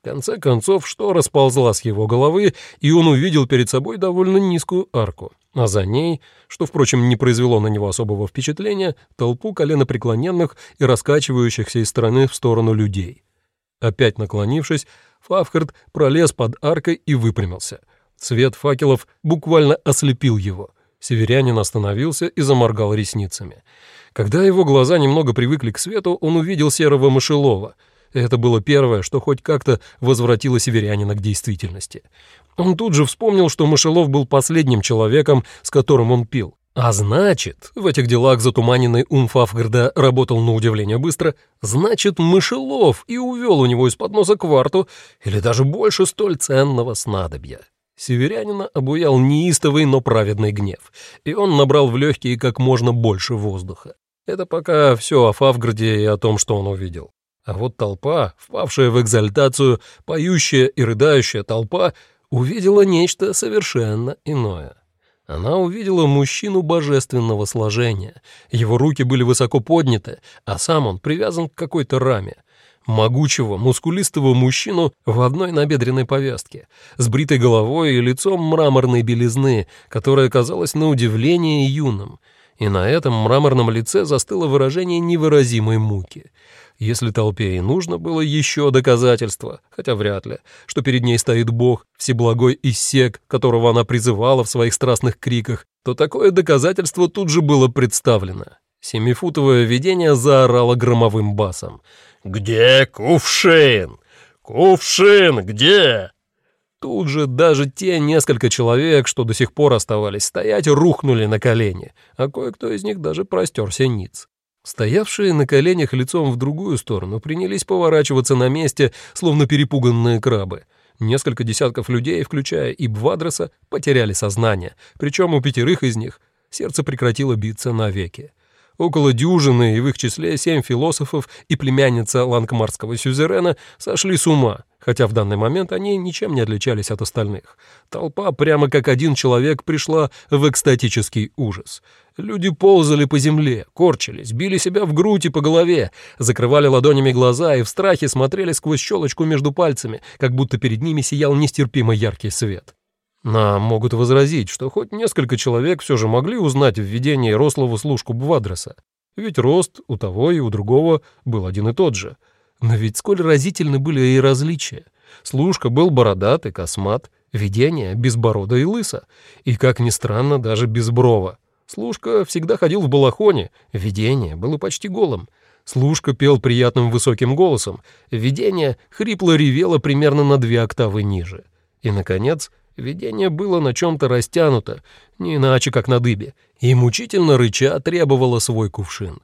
В конце концов, штора сползла с его головы, и он увидел перед собой довольно низкую арку, а за ней, что, впрочем, не произвело на него особого впечатления, толпу коленопреклоненных и раскачивающихся из стороны в сторону людей. Опять наклонившись, Фавхард пролез под аркой и выпрямился. Свет факелов буквально ослепил его. Северянин остановился и заморгал ресницами. Когда его глаза немного привыкли к свету, он увидел серого мышелова. Это было первое, что хоть как-то возвратило северянина к действительности. Он тут же вспомнил, что мышелов был последним человеком, с которым он пил. А значит, в этих делах затуманенный ум Фавгарда работал на удивление быстро, значит, мышелов и увел у него из-под носа кварту или даже больше столь ценного снадобья. Северянина обуял неистовый, но праведный гнев, и он набрал в легкие как можно больше воздуха. Это пока все о Фавгарде и о том, что он увидел. А вот толпа, впавшая в экзальтацию, поющая и рыдающая толпа, увидела нечто совершенно иное. Она увидела мужчину божественного сложения. Его руки были высоко подняты, а сам он привязан к какой-то раме. Могучего, мускулистого мужчину в одной набедренной повязке, с бритой головой и лицом мраморной белизны, которое казалось на удивление юным. И на этом мраморном лице застыло выражение невыразимой муки. Если толпе и нужно было еще доказательство, хотя вряд ли, что перед ней стоит Бог, всеблагой Иссек, которого она призывала в своих страстных криках, то такое доказательство тут же было представлено. Семифутовое видение заорало громовым басом. «Где кувшин? Кувшин где?» Тут же даже те несколько человек, что до сих пор оставались стоять, рухнули на колени, а кое-кто из них даже простерся ниц. Стоявшие на коленях лицом в другую сторону принялись поворачиваться на месте, словно перепуганные крабы. Несколько десятков людей, включая и Бвадреса, потеряли сознание, причем у 5 из них сердце прекратило биться навеки. Около дюжины, и в их числе 7 философов и племянница ланкмарского сюзерена, сошли с ума, хотя в данный момент они ничем не отличались от остальных. Толпа прямо как один человек пришла в экстатический ужас. Люди ползали по земле, корчились, били себя в грудь и по голове, закрывали ладонями глаза и в страхе смотрели сквозь щелочку между пальцами, как будто перед ними сиял нестерпимо яркий свет. Нам могут возразить, что хоть несколько человек все же могли узнать в видении рослого служку Бвадреса, ведь рост у того и у другого был один и тот же. Но ведь сколь разительны были и различия. Служка был бородат и космат, видение безбородо и лысо, и, как ни странно, даже безброво. Служка всегда ходил в балахоне, видение было почти голым. Служка пел приятным высоким голосом, видение хрипло ревело примерно на 2 октавы ниже. И, наконец, видение было на чем-то растянуто, не иначе как на дыбе, и мучительно рыча требовало свой кувшин.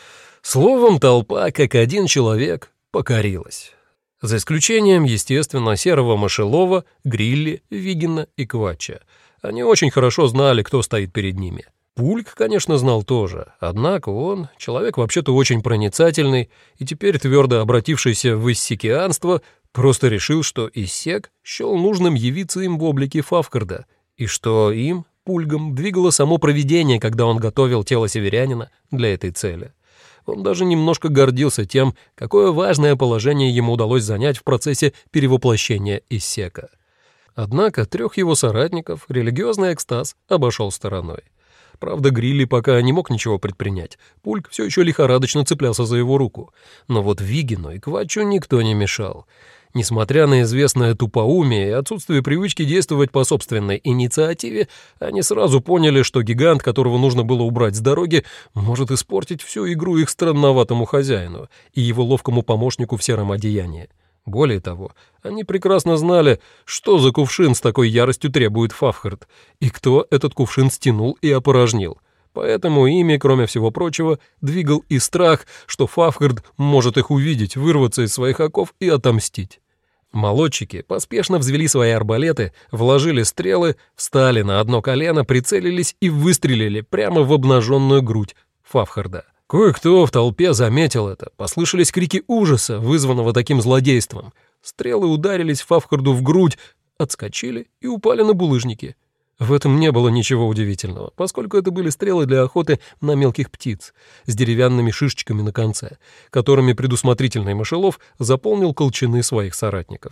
Словом, толпа, как один человек, покорилась. За исключением, естественно, серого мышелова, Грилли, Вигина и Квача. Они очень хорошо знали, кто стоит перед ними. Пульк, конечно, знал тоже, однако он, человек вообще-то очень проницательный и теперь твердо обратившийся в иссекианство, просто решил, что Иссек счел нужным явиться им в облике Фавгарда, и что им, Пульгом, двигало само провидение, когда он готовил тело северянина для этой цели. Он даже немножко гордился тем, какое важное положение ему удалось занять в процессе перевоплощения Иссека. Однако 3 его соратников религиозный экстаз обошел стороной. Правда, Грилли пока не мог ничего предпринять. Пульк все еще лихорадочно цеплялся за его руку. Но вот Вигину и Квачу никто не мешал. Несмотря на известное тупоумие и отсутствие привычки действовать по собственной инициативе, они сразу поняли, что гигант, которого нужно было убрать с дороги, может испортить всю игру их странноватому хозяину и его ловкому помощнику в сером одеянии. Более того, они прекрасно знали, что за кувшин с такой яростью требует Фавхард, и кто этот кувшин стянул и опорожнил. Поэтому ими, кроме всего прочего, двигал и страх, что Фавхард может их увидеть, вырваться из своих оков и отомстить. Молодчики поспешно взвели свои арбалеты, вложили стрелы, встали на одно колено, прицелились и выстрелили прямо в обнаженную грудь Фавхарда. Кое-кто в толпе заметил это, послышались крики ужаса, вызванного таким злодейством. Стрелы ударились Фавхарду в грудь, отскочили и упали на булыжники. В этом не было ничего удивительного, поскольку это были стрелы для охоты на мелких птиц с деревянными шишечками на конце, которыми предусмотрительный мышелов заполнил колчаны своих соратников.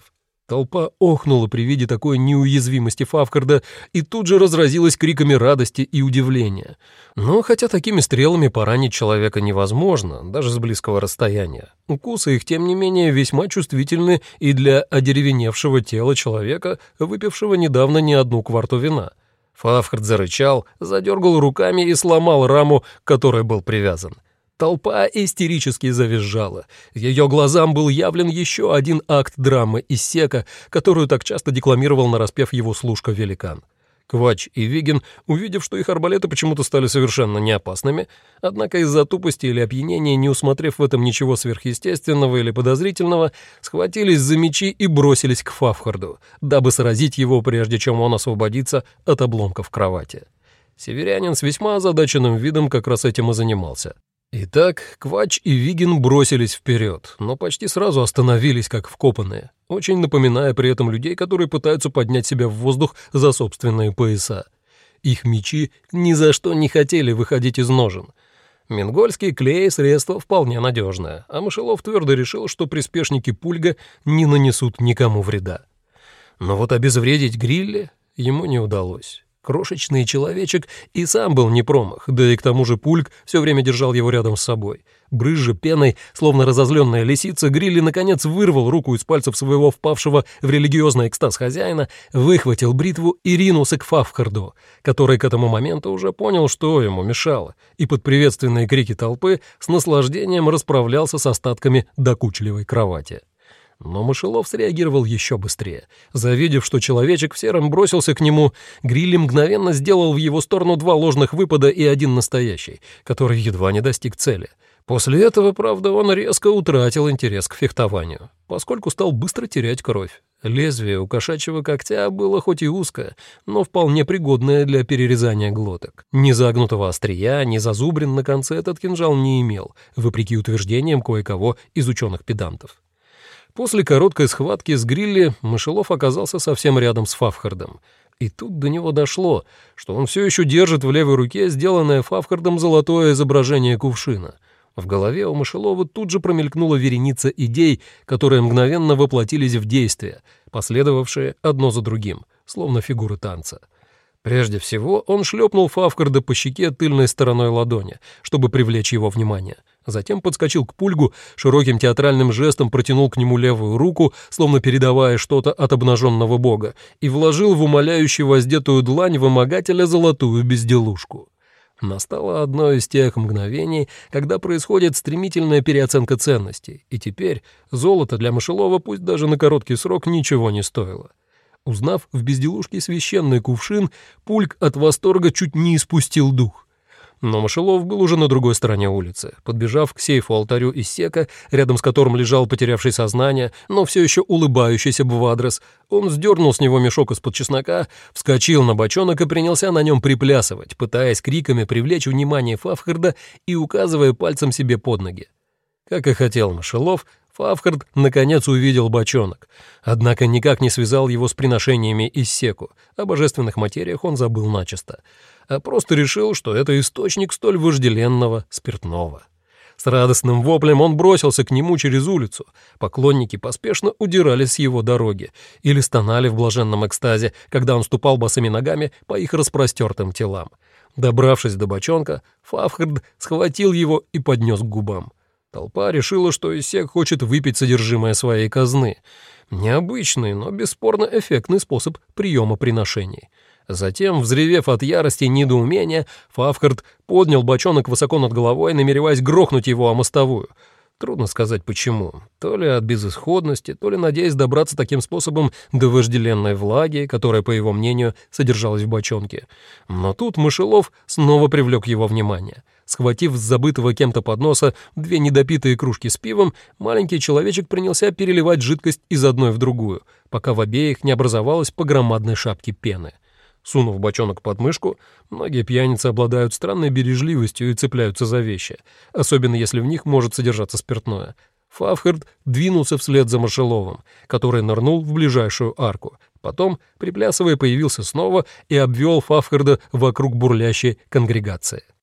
Толпа охнула при виде такой неуязвимости Фавгарда и тут же разразилась криками радости и удивления. Но хотя такими стрелами поранить человека невозможно, даже с близкого расстояния, укусы их, тем не менее, весьма чувствительны и для одеревеневшего тела человека, выпившего недавно не одну кварту вина. Фавгард зарычал, задергал руками и сломал раму, к которой был привязан. Толпа истерически завизжала. Ее глазам был явлен еще один акт драмы Иссека, которую так часто декламировал нараспев его служка-великан. Квач и Вигин, увидев, что их арбалеты почему-то стали совершенно неопасными, однако из-за тупости или опьянения, не усмотрев в этом ничего сверхъестественного или подозрительного, схватились за мечи и бросились к Фавгарду, дабы сразить его, прежде чем он освободится от обломков кровати. Северянин с весьма озадаченным видом как раз этим и занимался. Итак, Квач и Вигин бросились вперед, но почти сразу остановились, как вкопанные, очень напоминая при этом людей, которые пытаются поднять себя в воздух за собственные пояса. Их мечи ни за что не хотели выходить из ножен. Мингольский клей — средство вполне надежное, а Мышелов твердо решил, что приспешники Пульга не нанесут никому вреда. Но вот обезвредить Грилли ему не удалось. Крошечный человечек и сам был не промах, да и к тому же Пульг все время держал его рядом с собой. Брызжа пеной, словно разозленная лисица, Грилли наконец вырвал руку из пальцев своего впавшего в религиозный экстаз хозяина, выхватил бритву и ринулся к Фавгарду, который к этому моменту уже понял, что ему мешало, и под приветственные крики толпы с наслаждением расправлялся с остатками докучливой кровати. Но Мышелов среагировал еще быстрее. Завидев, что человечек в сером бросился к нему, Грилли мгновенно сделал в его сторону 2 ложных выпада и 1 настоящий, который едва не достиг цели. После этого, правда, он резко утратил интерес к фехтованию, поскольку стал быстро терять кровь. Лезвие у кошачьего когтя было хоть и узкое, но вполне пригодное для перерезания глоток. Ни загнутого острия, ни зазубрин на конце этот кинжал не имел, вопреки утверждениям кое-кого из ученых-педантов. После короткой схватки с Грилли Мышелов оказался совсем рядом с Фавгардом. И тут до него дошло, что он все еще держит в левой руке сделанное Фавгардом золотое изображение кувшина. В голове у Мышелова тут же промелькнула вереница идей, которые мгновенно воплотились в действие, последовавшие одно за другим, словно фигуры танца. Прежде всего он шлепнул Фавгарда по щеке тыльной стороной ладони, чтобы привлечь его внимание. Затем подскочил к Пульгу, широким театральным жестом протянул к нему левую руку, словно передавая что-то от обнаженного бога, и вложил в умоляющую воздетую длань вымогателя золотую безделушку. Настало одно из тех мгновений, когда происходит стремительная переоценка ценностей, и теперь золото для Мышелова, пусть даже на короткий срок, ничего не стоило. Узнав в безделушке священный кувшин, Пульг от восторга чуть не испустил дух. Но Мышелов был уже на другой стороне улицы. Подбежав к сейфу-алтарю Иссека, рядом с которым лежал потерявший сознание, но все еще улыбающийся Бвадрес, он сдернул с него мешок из-под чеснока, вскочил на бочонок и принялся на нем приплясывать, пытаясь криками привлечь внимание Фавгарда и указывая пальцем себе под ноги. Как и хотел Мышелов, Фавгард наконец увидел бочонок, однако никак не связал его с приношениями Иссеку. О божественных материях он забыл начисто, а просто решил, что это источник столь вожделенного спиртного. С радостным воплем он бросился к нему через улицу. Поклонники поспешно удирали с его дороги или стонали в блаженном экстазе, когда он ступал босыми ногами по их распростертым телам. Добравшись до бочонка, Фавгард схватил его и поднес к губам. Толпа решила, что Иссек хочет выпить содержимое своей казны. Необычный, но бесспорно эффектный способ приема приношений. Затем, взревев от ярости и недоумения, Фавгард поднял бочонок высоко над головой, намереваясь грохнуть его о мостовую. Трудно сказать почему. То ли от безысходности, то ли надеясь добраться таким способом до вожделенной влаги, которая, по его мнению, содержалась в бочонке. Но тут Мышелов снова привлек его внимание. Схватив с забытого кем-то подноса 2 недопитые кружки с пивом, маленький человечек принялся переливать жидкость из одной в другую, пока в обеих не образовалась по громадной шапке пены. Сунув бочонок под мышку, многие пьяницы обладают странной бережливостью и цепляются за вещи, особенно если в них может содержаться спиртное. Фавгард двинулся вслед за Мышеловым, который нырнул в ближайшую арку. Потом, приплясывая, появился снова и обвел Фавгарда вокруг бурлящей конгрегации.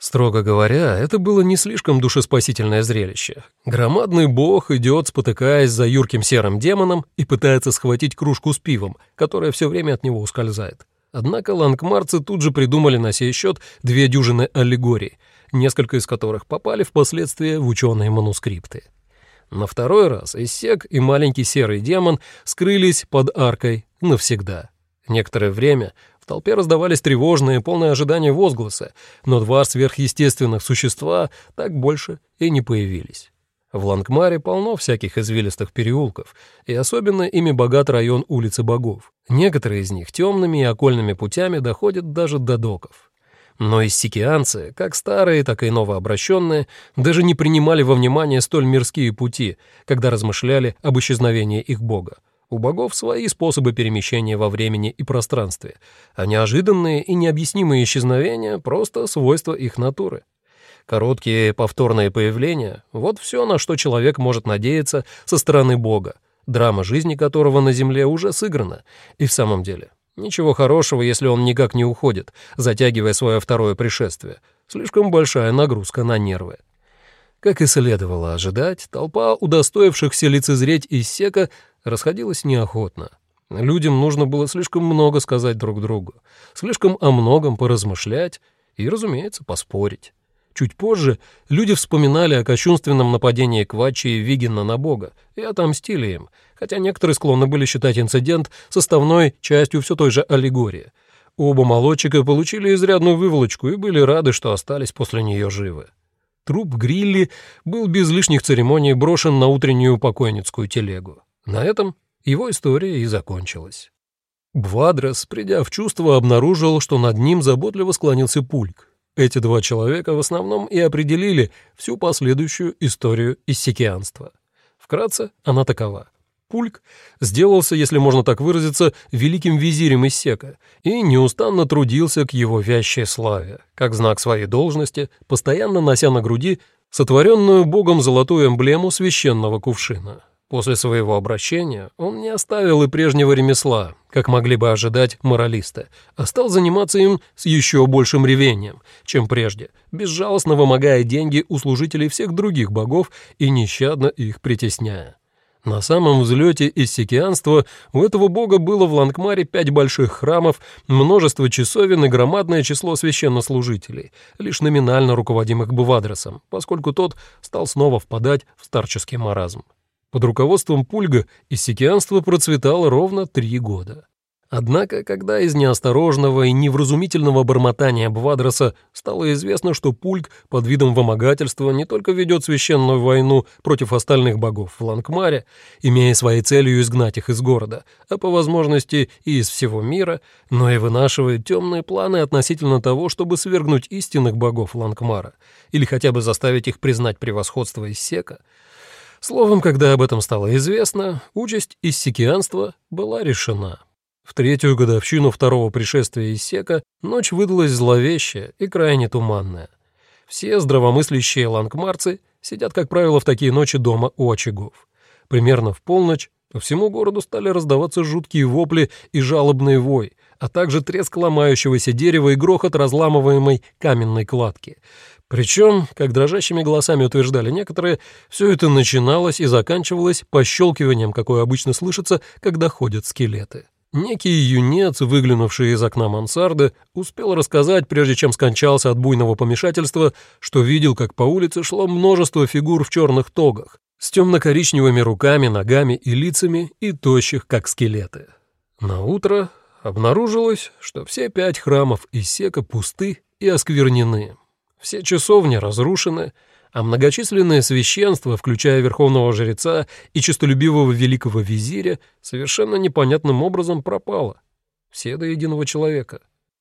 Строго говоря, это было не слишком душеспасительное зрелище. Громадный бог идет, спотыкаясь за юрким серым демоном, и пытается схватить кружку с пивом, которая все время от него ускользает. Однако лангмарцы тут же придумали на сей счет 2 дюжины аллегорий, несколько из которых попали впоследствии в ученые манускрипты. На второй раз Иссек и маленький серый демон скрылись под аркой навсегда. Некоторое время в толпе раздавались тревожные, полные ожидания возгласы, но 2 сверхъестественных существа так больше и не появились. В Лангмаре полно всяких извилистых переулков, и особенно ими богат район улицы богов. Некоторые из них темными и окольными путями доходят даже до доков. Но иссекианцы, как старые, так и новообращенные, даже не принимали во внимание столь мирские пути, когда размышляли об исчезновении их бога. У богов свои способы перемещения во времени и пространстве, а неожиданные и необъяснимые исчезновения — просто свойства их натуры. Короткие повторные появления — вот все, на что человек может надеяться со стороны бога, драма жизни которого на земле уже сыграна, и в самом деле ничего хорошего, если он никак не уходит, затягивая свое второе пришествие. Слишком большая нагрузка на нервы. Как и следовало ожидать, толпа удостоившихся лицезреть Иссека расходилась неохотно. Людям нужно было слишком много сказать друг другу, слишком о многом поразмышлять и, разумеется, поспорить. Чуть позже люди вспоминали о кощунственном нападении Квачи и Вигина на бога и отомстили им, хотя некоторые склонны были считать инцидент составной частью все той же аллегории. Оба молодчика получили изрядную выволочку и были рады, что остались после нее живы. Труп Грилли был без лишних церемоний брошен на утреннюю покойницкую телегу. На этом его история и закончилась. Бвадрес, придя в чувство, обнаружил, что над ним заботливо склонился Пульк. Эти 2 человека в основном и определили всю последующую историю иссекианства. Вкратце, она такова. Пульк сделался, если можно так выразиться, великим визирем Иссека и неустанно трудился к его вящей славе, как знак своей должности, постоянно нося на груди сотворенную богом золотую эмблему священного кувшина. После своего обращения он не оставил и прежнего ремесла, как могли бы ожидать моралисты, а стал заниматься им с еще большим ревением, чем прежде, безжалостно вымогая деньги у служителей всех других богов и нещадно их притесняя. На самом взлете иссекианства у этого бога было в Лангмаре 5 больших храмов, множество часовен и громадное число священнослужителей, лишь номинально руководимых Бвадресом, поскольку тот стал снова впадать в старческий маразм. Под руководством Пульга иссекианство процветало ровно 3 года. Однако, когда из неосторожного и невразумительного бормотания Бвадреса стало известно, что Пульг под видом вымогательства не только ведет священную войну против остальных богов в Лангмаре, имея своей целью изгнать их из города, а по возможности и из всего мира, но и вынашивает темные планы относительно того, чтобы свергнуть истинных богов Лангмара или хотя бы заставить их признать превосходство Иссека. Словом, когда об этом стало известно, участь иссекианства была решена. В 3-ю годовщину второго пришествия Иссека ночь выдалась зловещая и крайне туманная. Все здравомыслящие лангмарцы сидят, как правило, в такие ночи дома у очагов. Примерно в полночь по всему городу стали раздаваться жуткие вопли и жалобный вой, а также треск ломающегося дерева и грохот разламываемой каменной кладки. Причем, как дрожащими голосами утверждали некоторые, все это начиналось и заканчивалось пощелкиванием, какое обычно слышится, когда ходят скелеты. Некий юнец, выглянувший из окна мансарды, успел рассказать, прежде чем скончался от буйного помешательства, что видел, как по улице шло множество фигур в черных тогах, с темно-коричневыми руками, ногами и лицами, и тощих, как скелеты. Наутро обнаружилось, что все 5 храмов Иссека пусты и осквернены. Все часовни разрушены, а многочисленное священство, включая верховного жреца и честолюбивого великого визиря, совершенно непонятным образом пропало. Все до единого человека.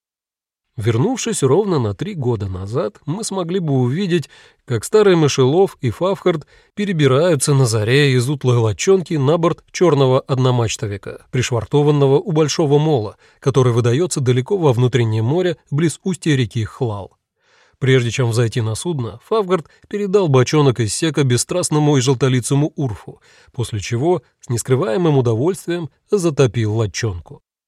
Вернувшись ровно на 3 года назад, мы смогли бы увидеть, как старый мышелов и Фавхард перебираются на заре из утлой лодчонки на борт черного одномачтовика, пришвартованного у большого мола, который выдается далеко во внутреннее море близ устья реки Хлал. Прежде чем взойти на судно, Фавгард передал бочонок Иссека бесстрастному и желтолицому Урфу, после чего с нескрываемым удовольствием затопил лодчонку.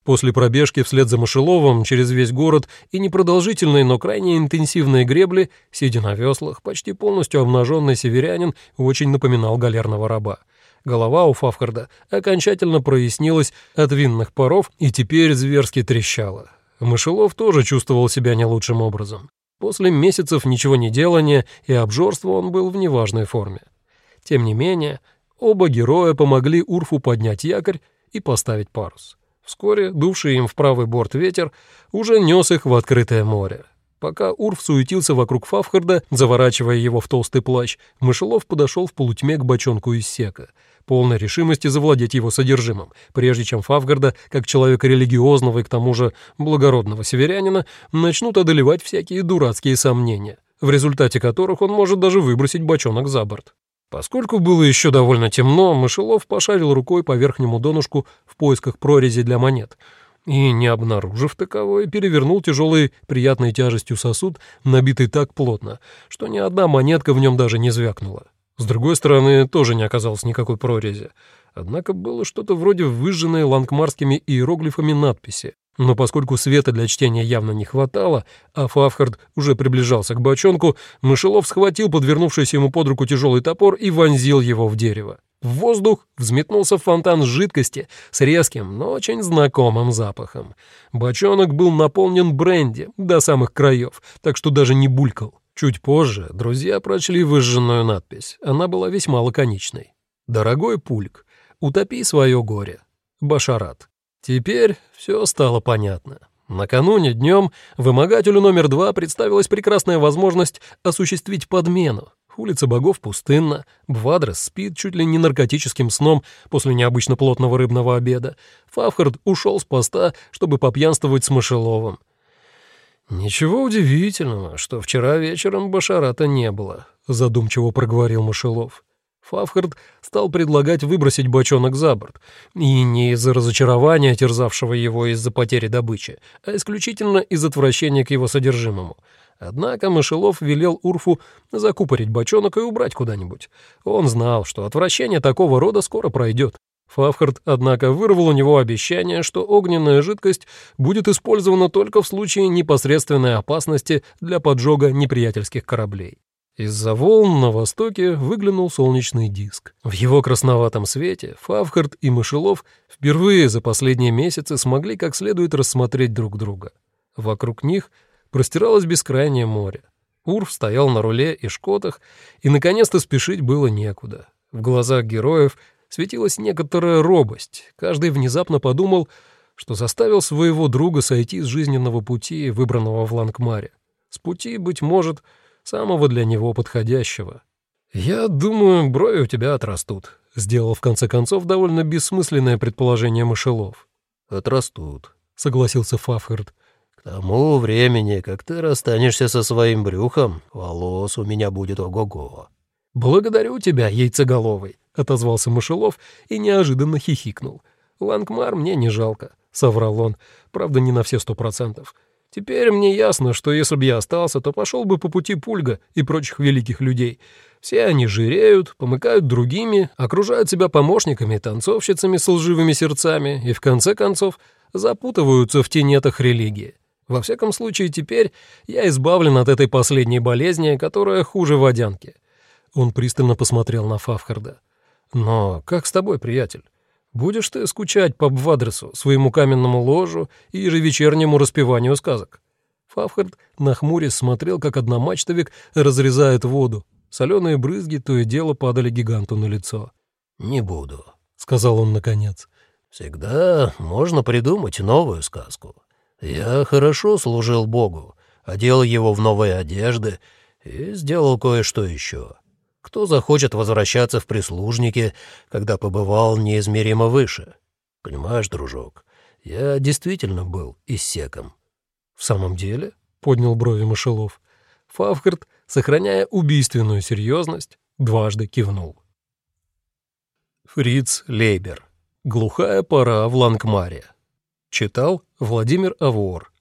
После пробежки вслед за Мышеловым через весь город и непродолжительной, но крайне интенсивной гребли, сидя на веслах, почти полностью обнаженный северянин очень напоминал галерного раба. Голова у Фавхарда окончательно прояснилась от винных паров и теперь зверски трещала. Мышелов тоже чувствовал себя не лучшим образом. После месяцев ничего не делания и обжорства он был в неважной форме. Тем не менее, оба героя помогли Урфу поднять якорь и поставить парус. Вскоре дувший им в правый борт ветер уже нес их в открытое море. Пока Урф суетился вокруг Фавхарда, заворачивая его в толстый плащ, Мышелов подошел в полутьме к бочонку из сека, полной решимости завладеть его содержимым, прежде чем Фавхарда, как человека религиозного и к тому же благородного северянина, начнут одолевать всякие дурацкие сомнения, в результате которых он может даже выбросить бочонок за борт. Поскольку было еще довольно темно, Мышелов пошарил рукой по верхнему донышку в поисках прорези для монет и, не обнаружив таковой, перевернул тяжелой приятной тяжестью сосуд, набитый так плотно, что ни одна монетка в нем даже не звякнула. С другой стороны, тоже не оказалось никакой прорези, однако было что-то вроде выжженной лангмарскими иероглифами надписи. Но поскольку света для чтения явно не хватало, а Фавхард уже приближался к бочонку, Мышелов схватил подвернувшийся ему под руку тяжелый топор и вонзил его в дерево. В воздух взметнулся фонтан жидкости с резким, но очень знакомым запахом. Бочонок был наполнен бренди до самых краев, так что даже не булькал. Чуть позже друзья прочли выжженную надпись. Она была весьма лаконичной. «Дорогой Пульк, утопи свое горе. Башарат». Теперь все стало понятно. Накануне днем вымогателю номер 2 представилась прекрасная возможность осуществить подмену. Улица богов пустынна, Бвадрес спит чуть ли не наркотическим сном после необычно плотного рыбного обеда. Фавхард ушел с поста, чтобы попьянствовать с Мышеловым. «Ничего удивительного, что вчера вечером Башарата не было», — задумчиво проговорил Мышелов. Фавхард стал предлагать выбросить бочонок за борт, и не из-за разочарования, терзавшего его из-за потери добычи, а исключительно из отвращения к его содержимому. Однако Мышелов велел Урфу закупорить бочонок и убрать куда-нибудь. Он знал, что отвращение такого рода скоро пройдет. Фавхард, однако, вырвал у него обещание, что огненная жидкость будет использована только в случае непосредственной опасности для поджога неприятельских кораблей. Из-за волн на востоке выглянул солнечный диск. В его красноватом свете Фавхард и Мышелов впервые за последние месяцы смогли как следует рассмотреть друг друга. Вокруг них простиралось бескрайнее море. Урф стоял на руле и шкотах, и наконец-то спешить было некуда. В глазах героев светилась некоторая робость. Каждый внезапно подумал, что заставил своего друга сойти с жизненного пути, выбранного в Лангмаре. С пути, быть может, самого для него подходящего. «Я думаю, брови у тебя отрастут», — сделал в конце концов довольно бессмысленное предположение Мышелов. «Отрастут», — согласился Фавхард. «К тому времени, как ты расстанешься со своим брюхом, волос у меня будет ого-го». «Благодарю тебя, яйцеголовый», — отозвался Мышелов и неожиданно хихикнул. «Лангмар мне не жалко», — соврал он, правда, не на все 100%. «Теперь мне ясно, что если бы я остался, то пошел бы по пути Пульга и прочих великих людей. Все они жиреют, помыкают другими, окружают себя помощниками и танцовщицами с лживыми сердцами и, в конце концов, запутываются в тенетах религии. Во всяком случае, теперь я избавлен от этой последней болезни, которая хуже водянки». Он пристально посмотрел на Фавхарда. «Но как с тобой, приятель? Будешь ты скучать по Бвадресу, своему каменному ложу и ежевечернему распеванию сказок?» Фавхард, нахмурясь, смотрел, как одномачтовик разрезает воду. Соленые брызги то и дело падали гиганту на лицо. «Не буду», — сказал он наконец. «Всегда можно придумать новую сказку. Я хорошо служил Богу, одел его в новые одежды и сделал кое-что еще. Кто захочет возвращаться в прислужники, когда побывал неизмеримо выше? Понимаешь, дружок, я действительно был иссеком». «В самом деле?» — поднял брови Мышелов. Фавхард, сохраняя убийственную серьезность, дважды кивнул. Фриц Лейбер. «Глухая пора в Лангмаре». Читал Владимир Авуор.